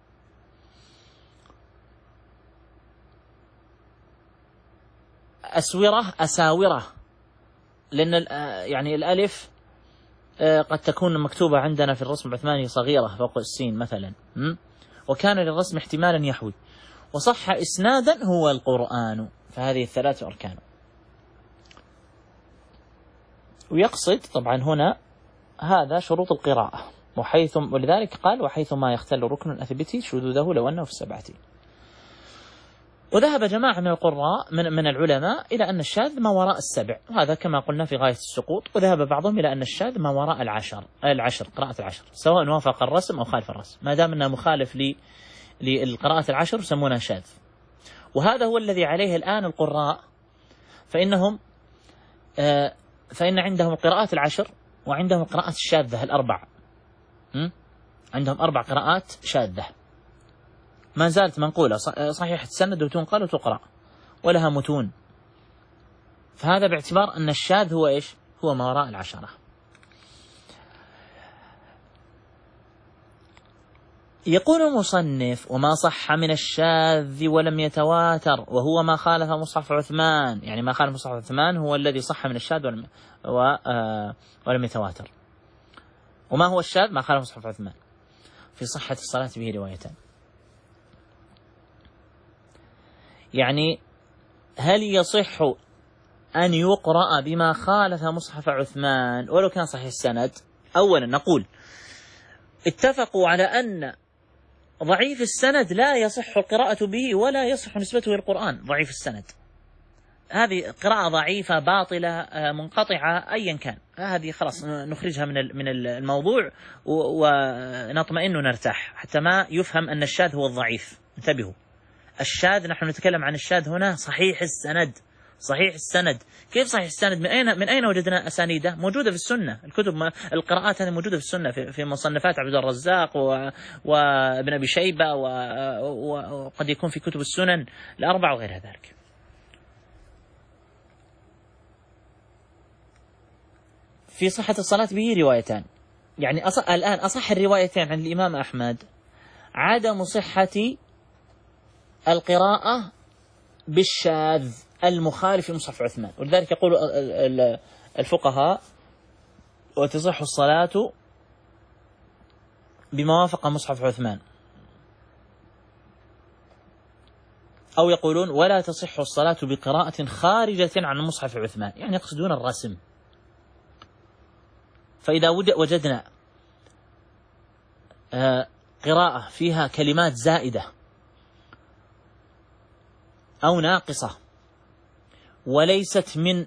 أسورة أساورة، لأن يعني الألف قد تكون مكتوبة عندنا في الرسم العثماني صغيرة فوق السين مثلا. وكان للرسم احتمالا يحوي وصح إسنادا هو القرآن، فهذه الثلاث أركان. ويقصد طبعا هنا هذا شروط القراءة، ولذلك قال: وحيث ما يختل ركن أثبتي شذوذه لو أنه في السبعة. وذهب جماعة من القراء من العلماء إلى أن الشاذ ما وراء السبع، وهذا كما قلنا في غاية السقوط. وذهب بعضهم إلى أن الشاذ ما وراء العشر، قراءة العشر، سواء وافق الرسم أو خالف الرسم، ما دام أنه مخالف للقراءة العشر يسمونها شاذ. وهذا هو الذي عليه الآن القراء، فإن عندهم القراءات العشر وعندهم القراءات الشاذة الأربع. عندهم 4 قراءات شاذة ما زالت منقولة صحيحة السند وتنقل وتقرأ ولها متون. فهذا باعتبار أن الشاذ هو إيش؟ هو ما وراء العشرة. يقول المصنف: وما صح من الشاذ ولم يتواتر وهو ما خالف مصحف عثمان، يعني ما خالف مصحف عثمان هو الذي صح من الشاذ ولم يتواتر. وما هو الشاذ؟ ما خالف مصحف عثمان. في صحة الصلاة به روايتان، يعني هل يصح أن يقرأ بما خالف مصحف عثمان ولو كان صحيح السند؟ أولا نقول اتفقوا على أن ضعيف السند لا يصح القراءة به ولا يصح نسبته إلى القرآن. ضعيف السند هذه قراءة ضعيفة باطلة منقطعة أيا كان، هذه خلاص نخرجها من الموضوع ونطمئن ونرتاح حتى ما يفهم أن الشاذ هو الضعيف. انتبهوا، الشاذ نحن نتكلم عن الشاذ هنا صحيح السند. صحيح السند، كيف صحيح السند؟ من أين وجدنا أسانيده؟ موجودة في السنة، الكتب القراءات هذه موجودة في السنة، في مصنفات عبد الرزاق وابن أبي شيبة، وقد يكون في كتب السنن الأربعة وغيرها ذلك. في صحة الصلاة به روايتان، يعني الآن أصح الروايتين عن الإمام أحمد عدم صحة القراءة بالشاذ المخالف لمصحف عثمان، ولذلك يقول الفقهاء وتصح الصلاة بما وافق مصحف عثمان، أو يقولون ولا تصح الصلاة بقراءة خارجة عن مصحف عثمان، يعني يقصدون الرسم. فإذا وجدنا قراءة فيها كلمات زائدة أو ناقصة وليست من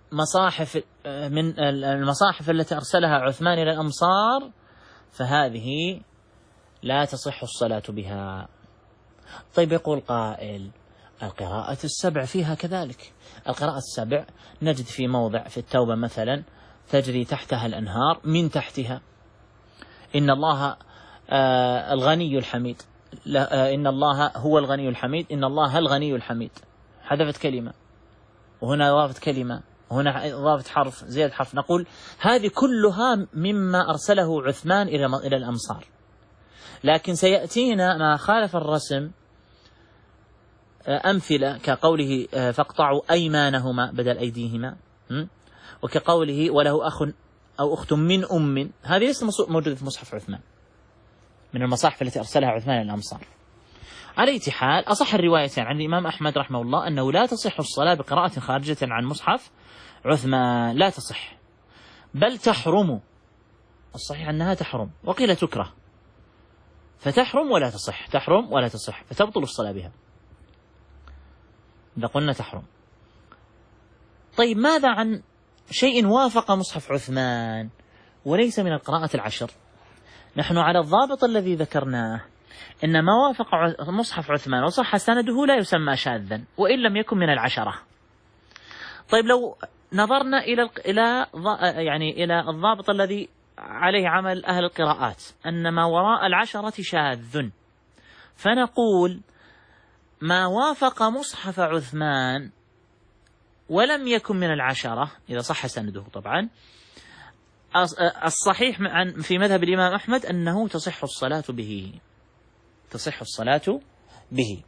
المصاحف التي أرسلها عثمان إلى الأمصار، فهذه لا تصح الصلاة بها. طيب يقول قائل القراءة السبع فيها كذلك. القراءة السبع نجد في موضع في التوبة مثلا تجري تحتها الأنهار من تحتها إن الله الغني الحميد، إن الله هو الغني الحميد، إن الله الغني الحميد، حذفت كلمة وهنا ضافت كلمة وهنا ضافت حرف زيادة حرف. نقول هذه كلها مما أرسله عثمان إلى الأمصار، لكن سيأتينا ما خالف الرسم أمثلة كقوله فاقطعوا أيمانهما بدل أيديهما، وكقوله وله أخ أو أخت من أم، هذه ليست موجودة في مصحف عثمان من المصاحف التي أرسلها عثمان إلى الأمصار. على أي حال أصح الروايتين عن الإمام أحمد رحمه الله أنه لا تصح الصلاة بقراءة خارجة عن مصحف عثمان، لا تصح بل تحرم. الصحيح أنها تحرم، وقيل تكره، فتحرم ولا تصح، تحرم ولا تصح، فتبطل الصلاة بها إذا قلنا تحرم. طيب ماذا عن شيء وافق مصحف عثمان وليس من القراءة العشر؟ نحن على الضابط الذي ذكرناه إن ما وافق مصحف عثمان وصح سنده لا يسمى شاذا وإن لم يكن من العشرة. طيب لو نظرنا إلى الضابط الذي عليه عمل أهل القراءات أن ما وراء العشرة شاذ، فنقول ما وافق مصحف عثمان ولم يكن من العشرة إذا صح سنده طبعا، الصحيح في مذهب الإمام أحمد أنه تصح الصلاة به، تصح الصلاة به.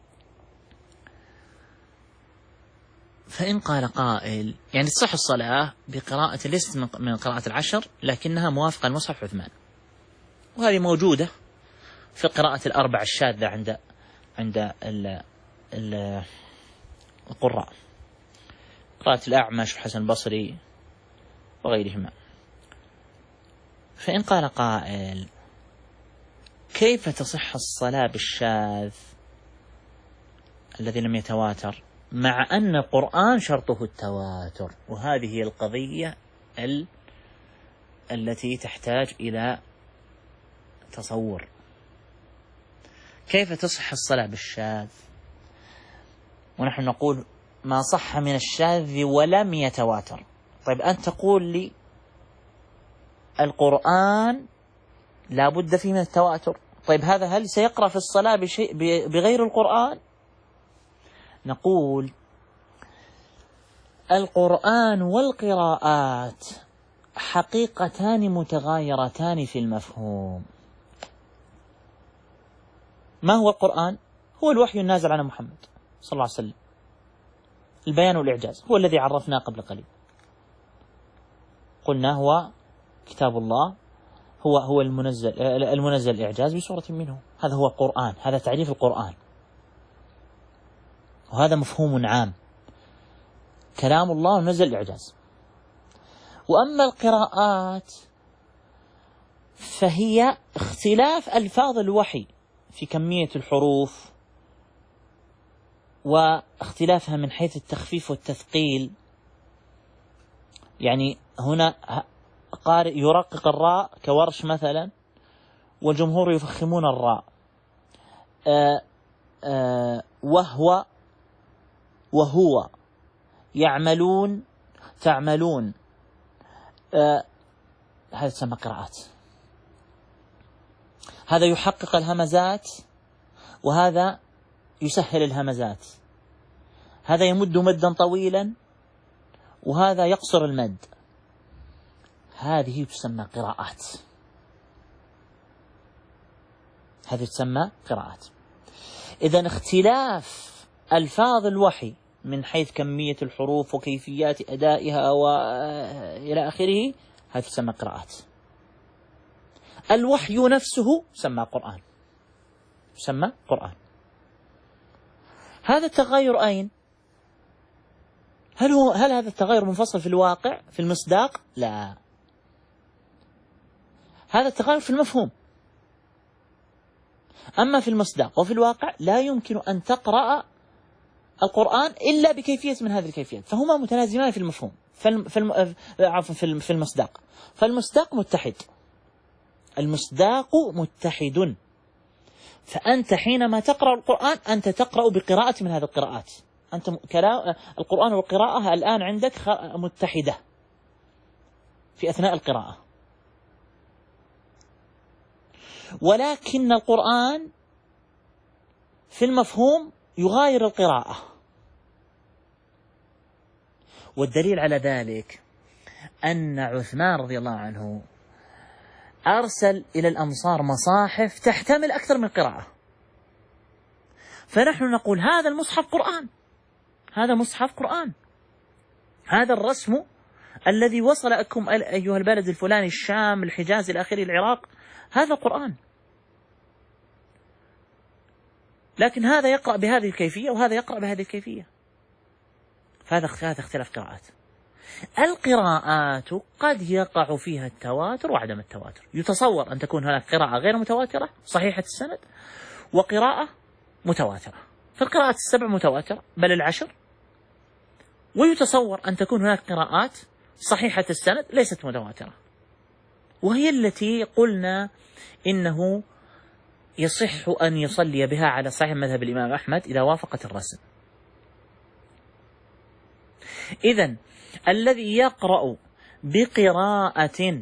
فإن قال قائل يعني تصح الصلاة بقراءة ليست من قراءة العشر لكنها موافقة لمصحف عثمان، وهذه موجودة في قراءة الأربع الشاذة عند القراء، قراءة الأعمش وحسن البصري وغيرهما. فإن قال قائل كيف تصح الصلاة بالشاذ الذي لم يتواتر مع أن القرآن شرطه التواتر؟ وهذه هي القضية التي تحتاج إلى تصور. كيف تصح الصلاة بالشاذ ونحن نقول ما صح من الشاذ ولم يتواتر؟ طيب أنت تقول لي القرآن لا بد فيه من التواتر، طيب هذا هل سيقرأ في الصلاة بغير القرآن؟ نقول القرآن والقراءات حقيقتان متغايرتان في المفهوم. ما هو القرآن؟ هو الوحي النازل على محمد صلى الله عليه وسلم، البيان والإعجاز، هو الذي عرفناه قبل قليل، قلنا هو كتاب الله، هو المنزل الإعجاز بسورة منه، هذا هو القرآن، هذا تعريف القرآن، وهذا مفهوم عام، كلام الله منزل الإعجاز. وأما القراءات فهي اختلاف ألفاظ الوحي في كمية الحروف واختلافها من حيث التخفيف والتثقيل، يعني هنا قارئ يرقق الراء كورش مثلا والجمهور يفخمون الراء، وهو يعملون تعملون، هذا تسمى قراءات. هذا يحقق الهمزات وهذا يسهل الهمزات، هذا يمد مدا طويلا وهذا يقصر المد، هذه تسمى قراءات. هذه تسمى قراءات. إذن اختلاف ألفاظ الوحي من حيث كمية الحروف وكيفيات أدائها وإلى آخره، هذه تسمى قراءات. الوحي نفسه يسمى قرآن، يسمى قرآن. هذا التغير أين؟ هل هذا التغير منفصل في الواقع في المصداق؟ لا، هذا التغير في المفهوم. أما في المصداق وفي الواقع لا يمكن أن تقرأ القرآن إلا بكيفية من هذه الكيفيات، فهما متلازمان في المفهوم في المصداق. فالمصداق متحد، المصداق متحد. فأنت حينما تقرأ القرآن أنت تقرأ بقراءة من هذه القراءات، أنت القرآن والقراءة الآن عندك متحدة في أثناء القراءة. ولكن القرآن في المفهوم يغاير القراءة، والدليل على ذلك أن عثمان رضي الله عنه أرسل إلى الأمصار مصاحف تحتمل أكثر من قراءة، فنحن نقول هذا المصحف قرآن، هذا مصحف قرآن، هذا الرسم الذي وصل لكم أيها البلد الفلاني، الشام، الحجاز، إلى آخره، العراق، هذا قرآن. لكن هذا يقرأ بهذه الكيفية وهذا يقرأ بهذه الكيفية، فهذا اختلاف قراءات. القراءات قد يقع فيها التواتر وعدم التواتر. يتصور أن تكون هناك قراءة غير متواترة صحيحة السند وقراءة متواترة، فالقراءات 7 متواترة بل 10. ويتصور أن تكون هناك قراءات صحيحة السند ليست متواترة، وهي التي قلنا إنه يصح أن يصلي بها على صحيح مذهب الإمام أحمد إذا وافقت الرسم. إذن الذي يقرأ بقراءة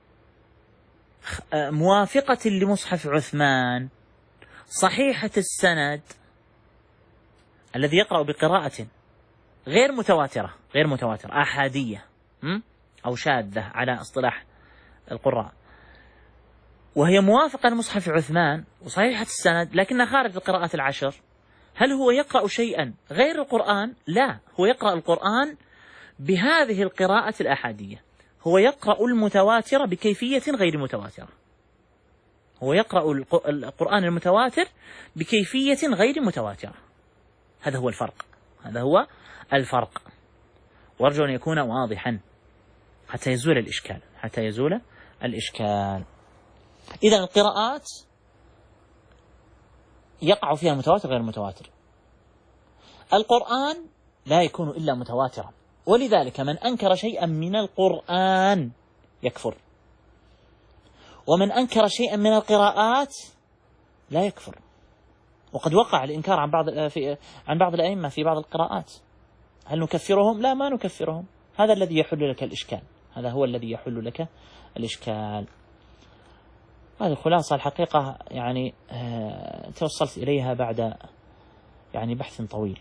موافقة لمصحف عثمان صحيحة السند، الذي يقرأ بقراءة غير متواترة أحادية أو شاذة على اصطلاح القراء، وهي موافقة لمصحف عثمان وصحيحة السند لكنها خارج القراءات 10، هل هو يقرأ شيئا غير القرآن؟ لا، هو يقرأ القرآن بهذه القراءة الأحادية، هو يقرأ المتواتر بكيفية غير متواترة، هو يقرأ القرآن المتواتر بكيفية غير متواترة. هذا هو الفرق، هذا هو الفرق، وأرجو أن يكون واضحا حتى يزول الإشكال. إذن القراءات يقع فيها متواتر غير متواتر. القرآن لا يكون إلا متواترا، ولذلك من أنكر شيئا من القرآن يكفر، ومن أنكر شيئا من القراءات لا يكفر. وقد وقع الإنكار عن بعض الأئمة في بعض القراءات، هل نكفرهم؟ لا، ما نكفرهم. هذا الذي يحل لك الإشكال، هذا هو الذي يحل لك الإشكال. هذه الخلاصة الحقيقة يعني توصلت إليها بعد يعني بحث طويل.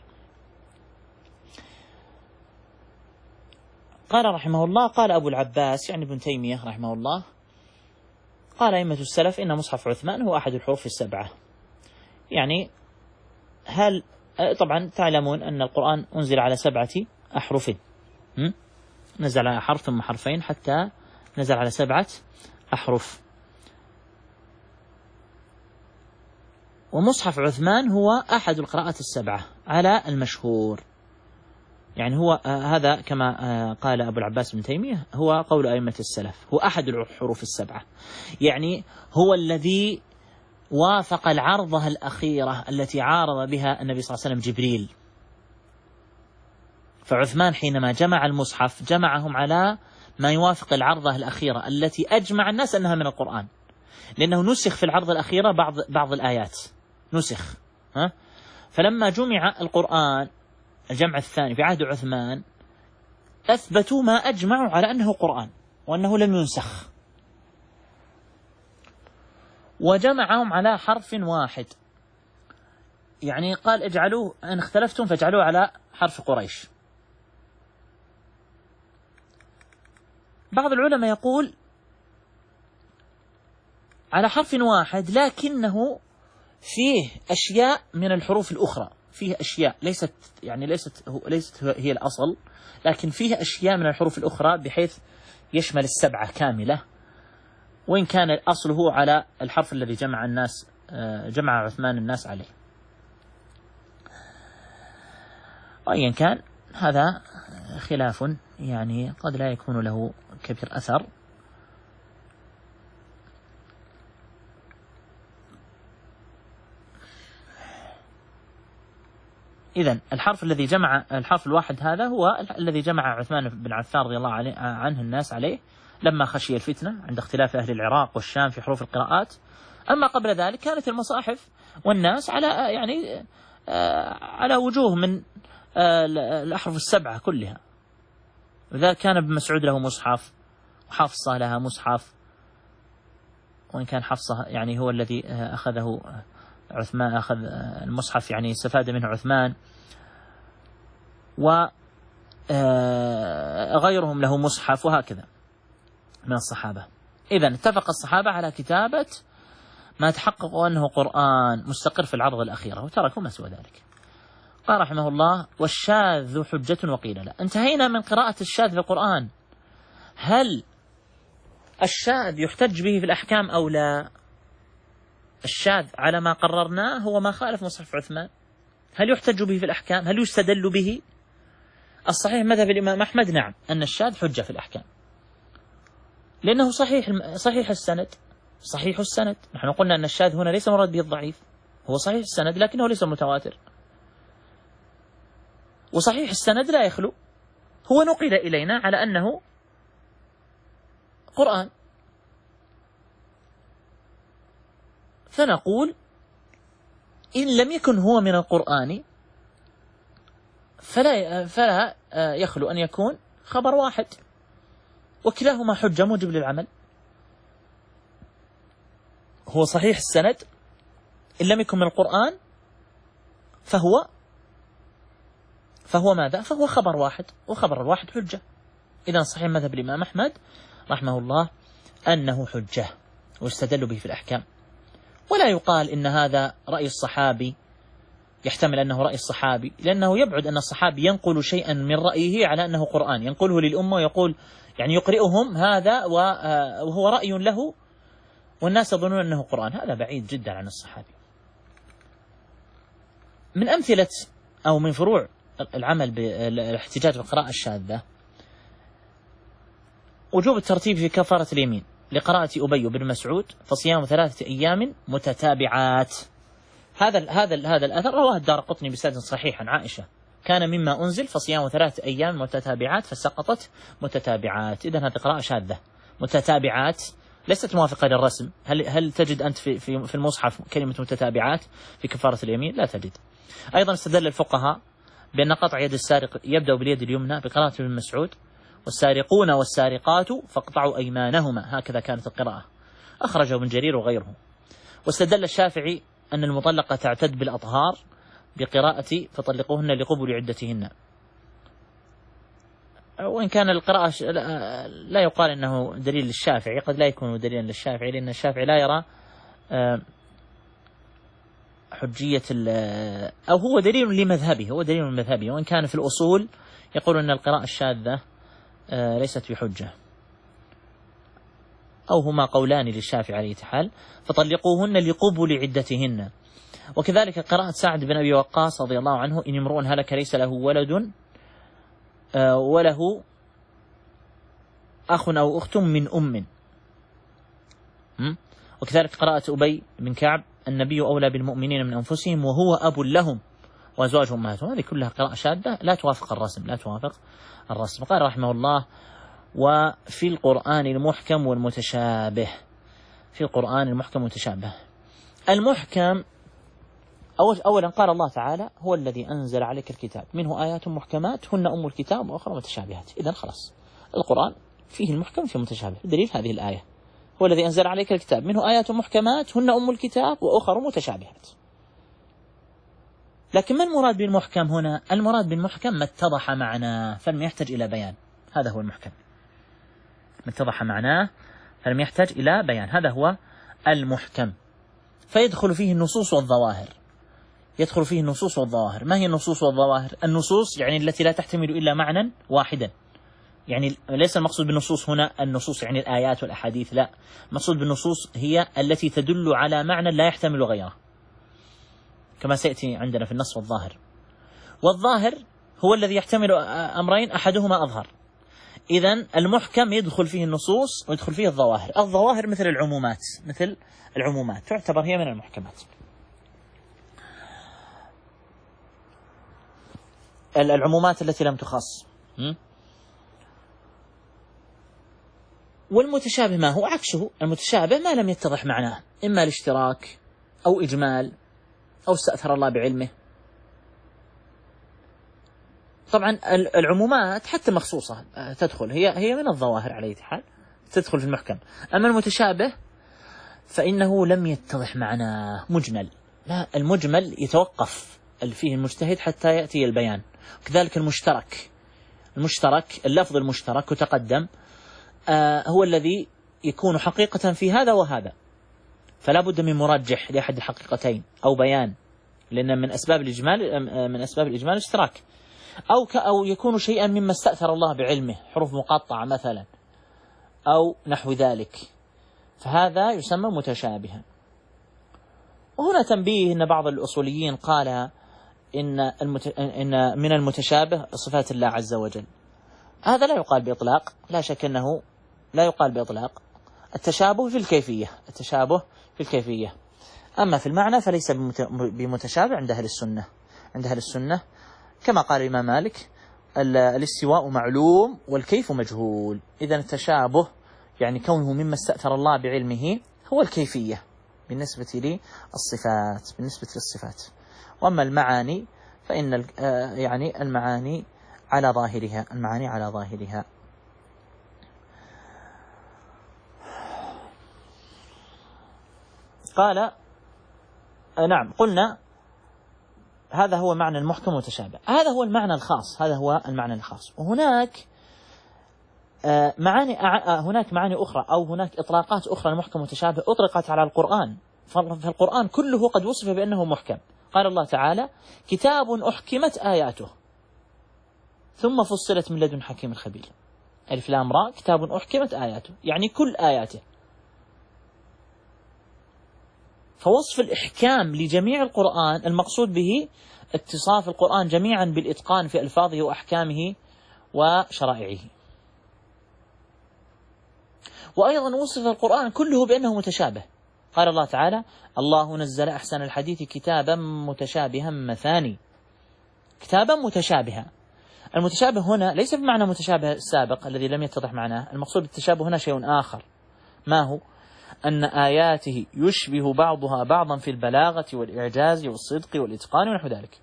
قال رحمه الله، قال أبو العباس يعني ابن تيمية رحمه الله، قال أئمة السلف إن مصحف عثمان هو أحد الحروف 7. يعني هل طبعا تعلمون أن القرآن أنزل على 7 أحرف، نزل على حرف ثم حرفين حتى نزل على 7 أحرف. ومصحف عثمان هو أحد القراءات 7 على المشهور، يعني هو هذا كما قال أبو العباس بن تيمية هو قول أئمة السلف، هو أحد الحروف 7، يعني هو الذي وافق العرضة الأخيرة التي عارض بها النبي صلى الله عليه وسلم جبريل. فعثمان حينما جمع المصحف جمعهم على ما يوافق العرضة الأخيرة التي أجمع الناس أنها من القرآن، لأنه نسخ في العرضة الأخيرة بعض الآيات نسخ، فلما جمع القرآن الجمع الثاني في عهد عثمان أثبتوا ما أجمعوا على أنه قرآن وأنه لم ينسخ، وجمعهم على حرف واحد، يعني قال اجعلوه إن اختلفتم فاجعلوه على حرف قريش. بعض العلماء يقول على حرف واحد لكنه فيه أشياء من الحروف الأخرى، فيه أشياء ليست هي الأصل، لكن فيه أشياء من الحروف الأخرى بحيث يشمل السبعة كاملة، وإن كان الأصل هو على الحرف الذي جمع عثمان الناس عليه. وأيا كان هذا خلاف يعني قد لا يكون له كبير أثر. إذن الحرف الواحد هذا هو الذي جمع عثمان بن عفان رضي الله عنه الناس عليه لما خشي الفتنة عند اختلاف أهل العراق والشام في حروف القراءات. أما قبل ذلك كانت المصاحف والناس على وجوه من الأحرف السبعة كلها، وذلك كان ابن مسعود له مصحف، وحفصة لها مصحف، وإن كان حفصة يعني هو الذي أخذه عثمان، أخذ المصحف يعني استفاد منه عثمان، وغيرهم له مصحف، وهكذا من الصحابة. إذن اتفق الصحابة على كتابة ما تحقق أنه قرآن مستقر في العرض الأخيرة، وتركوا ما سوى ذلك. قال رحمه الله: والشاذ حجة وقيل لا. انتهينا من قراءة الشاذ في القرآن. هل الشاذ يحتج به في الأحكام أو لا؟ الشاذ على ما قررناه هو ما خالف مصحف عثمان. هل يحتج به في الأحكام؟ هل يستدل به؟ الصحيح مذهب الإمام أحمد نعم، أن الشاذ حجة في الأحكام، لأنه صحيح السند. نحن قلنا أن الشاذ هنا ليس مراد به الضعيف، هو صحيح السند لكنه ليس متواتر، وصحيح السند لا يخلو، هو نقل إلينا على أنه قرآن، فنقول إن لم يكن هو من القرآن فلا يخلو أن يكون خبر واحد، وكلاهما حجة موجب للعمل. هو صحيح السند إن لم يكن من القرآن فهو ماذا؟ فهو خبر واحد، وخبر الواحد حجة. إذن صحيح مذهب الإمام أحمد رحمه الله أنه حجة واستدل به في الأحكام. ولا يقال إن هذا رأي الصحابي، يحتمل أنه رأي الصحابي، لأنه يبعد أن الصحابي ينقل شيئا من رأيه على أنه قرآن، ينقله للأمة ويقول يعني يقرئهم هذا وهو رأي له والناس يظنون أنه قرآن. هذا بعيد جدا عن الصحابي. من أمثلة أو من فروع العمل بالاحتجاج بالقراءة الشاذة وجوب الترتيب في كفارة اليمين لقراءة أبي بن مسعود فصيام 3 أيام متتابعات. هذا الأثر رواه الدارقطني بسند صحيح عن عائشة: كان مما أنزل فصيام 3 أيام متتابعات فسقطت متتابعات. إذن هذه قراءة شاذة. متتابعات ليست موافقة للرسم. هل تجد أنت في المصحف كلمة متتابعات في كفارة اليمين؟ لا تجد. أيضا استدل الفقهاء بأن قطع يد السارق يبدأ باليد اليمنى بقراءة ابن مسعود: والسارقون والسارقات فاقطعوا أيمانهما، هكذا كانت القراءة، أخرجه ابن جرير وغيره. واستدل الشافعي أن المطلقة تعتد بالأطهار بقراءة فطلقوهن لقبل عدتهن. وإن كان القراءة لا يقال أنه دليل للشافعي، قد لا يكون دليلا للشافعي، لأن الشافعي لا يرى حجية أو هو دليل لمذهبه، وإن كان في الأصول يقول أن القراءة الشاذة ليست بحجة، أو هما قولان للشافعي عليه حال: فطلقوهن لقبل عدتهن. وكذلك قراءة سعد بن أبي وقاص رضي الله عنه: إن امرؤ هلك ليس له ولد وله أخ أو أخت من أم. وكذلك قراءة أبي بن كعب: النبي أولى بالمؤمنين من أنفسهم وهو أب لهم وأزواجهم أمهاتهم. هذه كلها قراءة شاذة لا توافق الرسم. قال رحمه الله: وفي القرآن المحكم والمتشابه. المحكم أولا قال الله تعالى: هو الذي أنزل عليك الكتاب منه آيات محكمات هن أم الكتاب وأخرى متشابهات. إذن خلاص القرآن فيه المحكم فيه المتشابه. دليل هذه الآية: هو الذي أنزل عليك الكتاب منه آيات محكمات هن أم الكتاب وأخرى متشابهات. لكن ما المراد بالمحكم هنا؟ المراد بالمحكم ما اتضح معناه فلم يحتاج إلى بيان، هذا هو المحكم. ما اتضح معناه فلم يحتاج إلى بيان، هذا هو المحكم. فيدخل فيه النصوص والظواهر. يدخل فيه النصوص والظواهر. ما هي النصوص والظواهر؟ النصوص يعني التي لا تحتمل إلا معنى واحدا، يعني ليس المقصود بالنصوص هنا النصوص يعني الآيات والأحاديث، لا، المقصود بالنصوص هي التي تدل على معنى لا يحتمل غيره، كما سيأتي عندنا في النص والظاهر. والظاهر هو الذي يحتمل أمرين أحدهما أظهر. إذن المحكم يدخل فيه النصوص ويدخل فيه الظواهر. الظواهر مثل العمومات تعتبر هي من المحكمات. العمومات التي لم تخص. والمتشابه ما هو عكسه؟ المتشابه ما لم يتضح معناه، إما الاشتراك أو إجمال أو استأثر الله بعلمه. طبعا العمومات حتى مخصوصة تدخل، هي من الظواهر على أي حال تدخل في المحكم. أما المتشابه فإنه لم يتضح معناه، مجمل. لا، المجمل يتوقف فيه المجتهد حتى يأتي البيان. كذلك المشترك اللفظ المشترك وتقدم هو الذي يكون حقيقة في هذا وهذا، فلا بد من مرجح لأحد الحقيقتين أو بيان، لأن من أسباب الإجمال الاشتراك، أو يكون شيئا مما استأثر الله بعلمه، حروف مقطعة مثلا أو نحو ذلك، فهذا يسمى متشابها. وهنا تنبيه أن بعض الأصوليين قال إن من المتشابه صفات الله عز وجل. هذا لا يقال بإطلاق، لا شك أنه لا يقال بإطلاق. التشابه في الكيفية، أما في المعنى فليس بمتشابه عند أهل السنة. كما قال الإمام مالك: الاستواء معلوم والكيف مجهول. إذن التشابه يعني كونه مما استأثر الله بعلمه هو الكيفية بالنسبة للصفات. وأما المعاني فإن يعني المعاني على ظاهرها. قال نعم، قلنا هذا هو معنى المحكم المتشابه، هذا هو المعنى الخاص. وهناك معاني أخرى، أو هناك إطلاقات أخرى للمحكم المتشابه أطلقت على القرآن، فالقرآن كله قد وصف بأنه محكم. قال الله تعالى: كتاب أحكمت آياته ثم فصلت من لدن حكيم خبير. ألف لام راء، كتاب أحكمت آياته يعني كل آياته. فوصف الإحكام لجميع القرآن المقصود به اتصاف القرآن جميعا بالإتقان في ألفاظه وأحكامه وشرائعه. وأيضا وصف القرآن كله بأنه متشابه. قال الله تعالى: الله نزل أحسن الحديث كتابا متشابها مثاني. كتابا متشابها. المتشابه هنا ليس بمعنى متشابه السابق الذي لم يتضح معناه، المقصود بالتشابه هنا شيء آخر. ما هو؟ أن آياته يشبه بعضها بعضا في البلاغة والإعجاز والصدق والإتقان ونحو ذلك.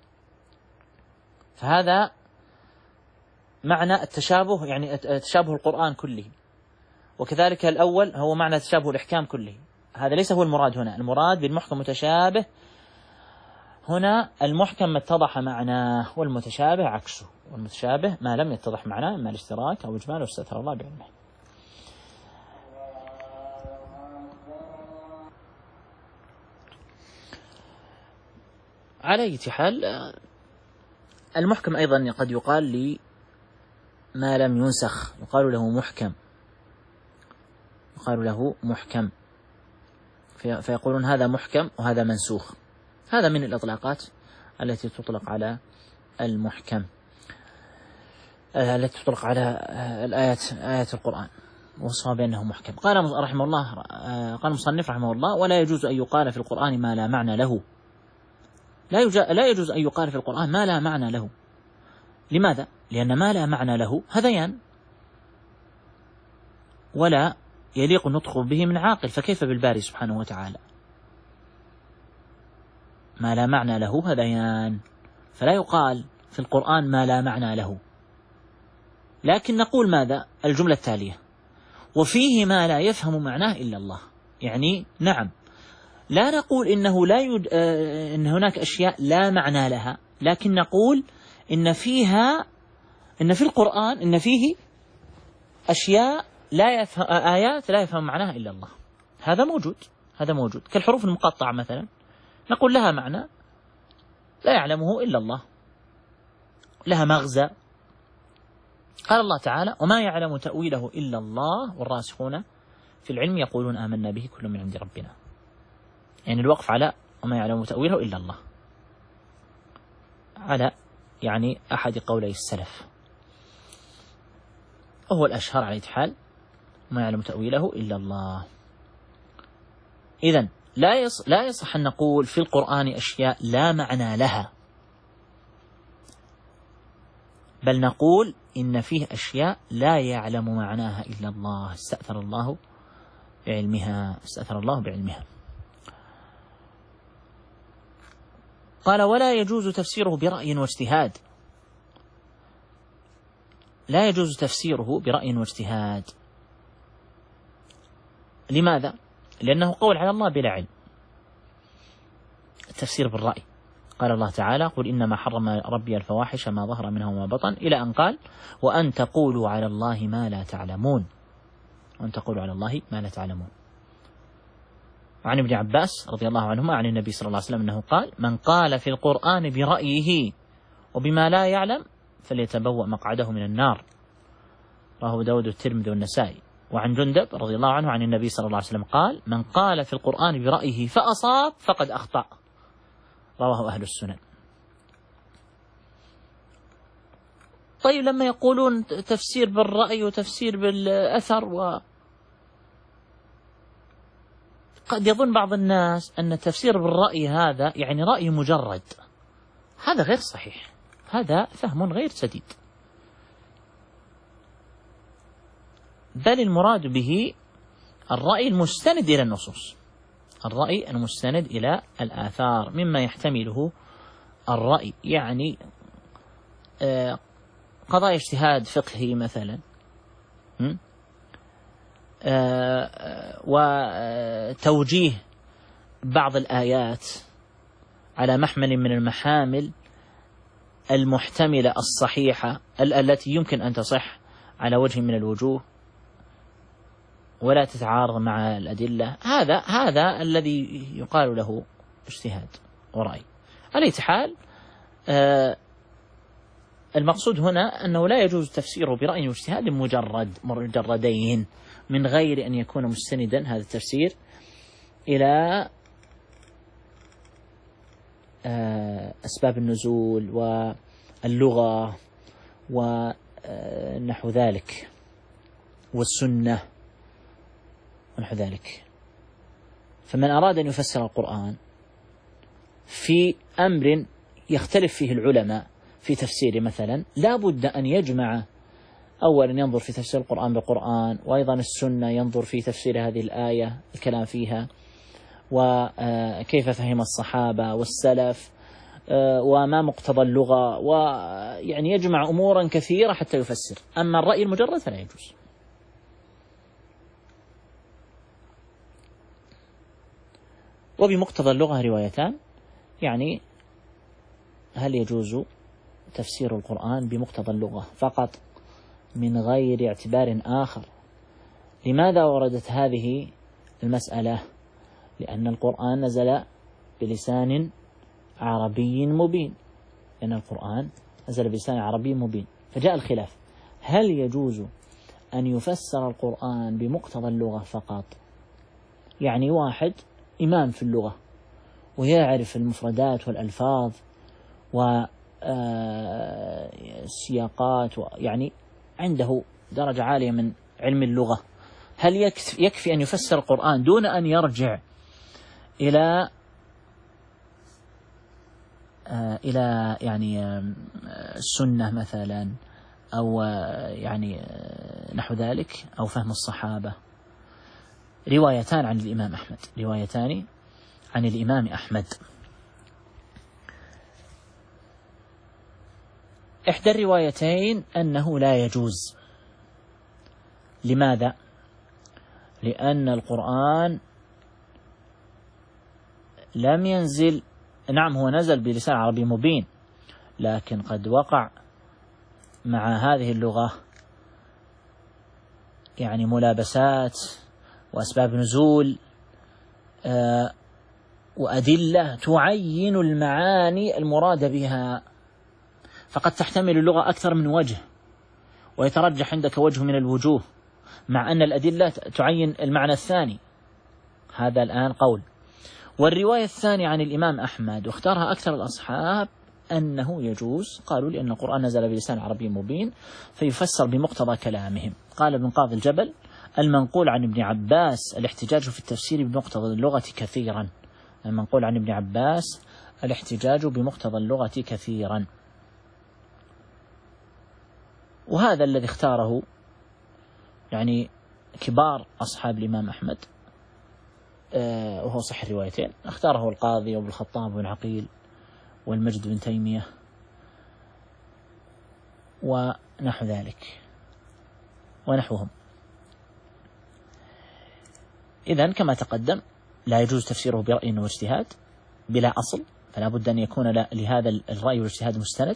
فهذا معنى التشابه، يعني تشابه القرآن كله. وكذلك الأول هو معنى تشابه الإحكام كله. هذا ليس هو المراد هنا. المراد بالمحكم متشابه هنا المحكم ما اتضح معناه، والمتشابه عكسه. والمتشابه ما لم يتضح معناه، إما الاشتراك أو إجمال واستأثر الله بعلمه. على أي حال المحكم أيضا قد يقال لي ما لم ينسخ، يقال له محكم، فيقولون هذا محكم وهذا منسوخ. هذا من الإطلاقات التي تطلق على المحكم، التي تطلق على آيات القرآن وصفها بأنه محكم. قال المصنف رحمه الله: ولا يجوز أن يقال في القرآن ما لا معنى له. لا يجوز أن يقال في القرآن ما لا معنى له. لماذا؟ لأن ما لا معنى له هذيان، ولا يليق النطق به من عاقل، فكيف بالباري سبحانه وتعالى؟ ما لا معنى له هذيان، فلا يقال في القرآن ما لا معنى له. لكن نقول ماذا؟ الجملة التالية: وفيه ما لا يفهم معناه إلا الله. يعني نعم، لا نقول إن هناك أشياء لا معنى لها، لكن نقول إن في القرآن إن فيه أشياء آيات لا يفهم معناها إلا الله. هذا هذا موجود. كالحروف المقطعة مثلا نقول لها معنى لا يعلمه إلا الله، لها مغزى. قال الله تعالى: وما يعلم تأويله إلا الله والراسخون في العلم يقولون آمنا به كل من عند ربنا. يعني الوقف على وما يعلم تأويله إلا الله، على يعني أحد قولي السلف، وهو الأشهر على حال، وما يعلم تأويله إلا الله. إذن لا يصح أن نقول في القرآن أشياء لا معنى لها، بل نقول إن فيه أشياء لا يعلم معناها إلا الله، استأثر الله بعلمها. قال: ولا يجوز تفسيره برأي واجتهاد. لا يجوز تفسيره برأي واجتهاد. لماذا؟ لأنه قول على الله بلا علم. التفسير بالرأي، قال الله تعالى: قل إنما حرم ربي الفواحش ما ظهر منها وما بطن، إلى أن قال: وأن تقولوا على الله ما لا تعلمون. وعن ابن عباس رضي الله عنهما عن النبي صلى الله عليه وسلم أنه قال: من قال في القرآن برأيه وبما لا يعلم فليتبوأ مقعده من النار. رواه داود والترمذي والنسائي. وعن جندب رضي الله عنه عن النبي صلى الله عليه وسلم قال: من قال في القرآن برأيه فأصاب فقد أخطأ. رواه أهل السنن. طيب، لما يقولون تفسير بالرأي وتفسير بالأثر، قد يظن بعض الناس أن التفسير بالرأي هذا يعني رأي مجرد. هذا غير صحيح، هذا فهم غير سديد، بل المراد به الرأي المستند إلى النصوص، الرأي المستند إلى الآثار، مما يحتمله الرأي، يعني قضايا اجتهاد فقهي مثلا، وتوجيه بعض الآيات على محمل من المحامل المحتملة الصحيحة التي يمكن أن تصح على وجه من الوجوه ولا تتعارض مع الأدلة. هذا الذي يقال له اجتهاد ورأي. على أي حال، المقصود هنا أنه لا يجوز تفسيره برأي واجتهاد مجردين، من غير أن يكون مستندا هذا التفسير إلى أسباب النزول واللغة ونحو ذلك، والسنة ونحو ذلك. فمن أراد أن يفسر القرآن في أمر يختلف فيه العلماء في تفسيره مثلا، لا بد أن يجمع، أولا ينظر في تفسير القرآن بالقرآن، وأيضا السنة ينظر في تفسير هذه الآية الكلام فيها، وكيف فهم الصحابة والسلف، وما مقتضى اللغة، ويعني يجمع أمورا كثيرة حتى يفسر. أما الرأي المجرد فلا يجوز. وبمقتضى اللغة روايتان، يعني هل يجوز تفسير القرآن بمقتضى اللغة فقط من غير اعتبار آخر؟ لماذا وردت هذه المسألة؟ لأن القرآن نزل بلسان عربي مبين، فجاء الخلاف: هل يجوز أن يفسر القرآن بمقتضى اللغة فقط؟ يعني واحد إمام في اللغة ويعرف المفردات والألفاظ والسياقات، يعني عنده درجة عالية من علم اللغة، هل يكفي أن يفسر القرآن دون أن يرجع إلى يعني السنة مثلا، أو يعني نحو ذلك، أو فهم الصحابة؟ روايتان عن الإمام أحمد. إحدى الروايتين أنه لا يجوز. لماذا؟ لأن القرآن لم ينزل، نعم هو نزل بلسان عربي مبين، لكن قد وقع مع هذه اللغة يعني ملابسات وأسباب نزول وأدلة تعين المعاني المراد بها، فقد تحتمل اللغة أكثر من وجه، ويترجح عندك وجه من الوجوه، مع أن الأدلة تعين المعنى الثاني. هذا الآن قول. والرواية الثانية عن الإمام أحمد، واختارها أكثر الأصحاب، أنه يجوز، قالوا لأن القرآن نزل بلسان عربي مبين فيفسر بمقتضى كلامهم. قال ابن قاضي الجبل: المنقول عن ابن عباس الاحتجاج في التفسير بمقتضى اللغة كثيرا. المنقول عن ابن عباس الاحتجاج بمقتضى اللغة كثيرا. وهذا الذي اختاره يعني كبار أصحاب الإمام أحمد، وهو صح الروايتين، اختاره القاضي وابن الخطاب وابن عقيل والمجد بن تيمية ونحو ذلك ونحوهم. إذن كما تقدم لا يجوز تفسيره برأي واجتهاد بلا أصل، فلا بد أن يكون لهذا الرأي والاجتهاد مستند،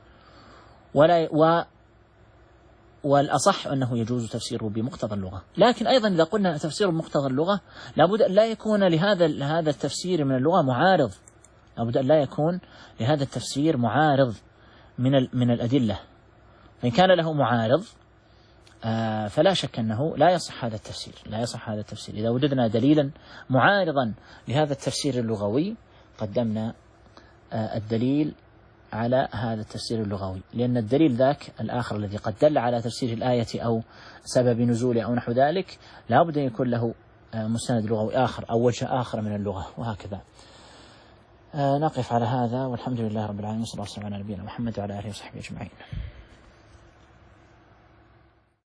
والأصح أنه يجوز تفسيره بمقتضى اللغة. لكن أيضا إذا قلنا تفسير بمقتضى اللغة لابد أن لا يكون لهذا التفسير من اللغة معارض، لابد أن لا يكون لهذا التفسير معارض من الأدلة. فإن كان له معارض فلا شك أنه لا يصح هذا التفسير، لا يصح هذا التفسير. إذا وجدنا دليلا معارضا لهذا التفسير اللغوي قدمنا الدليل على هذا التفسير اللغوي، لأن الدليل ذاك الآخر الذي قد دل على تفسير الآية أو سبب نزوله أو نحو ذلك لا بد أن يكون له مستند لغوي آخر أو وجه آخر من اللغة، وهكذا. نقف على هذا، والحمد لله رب العالمين، صلى الله عليه وسلم على نبينا محمد وعلى آله وصحبه أجمعين.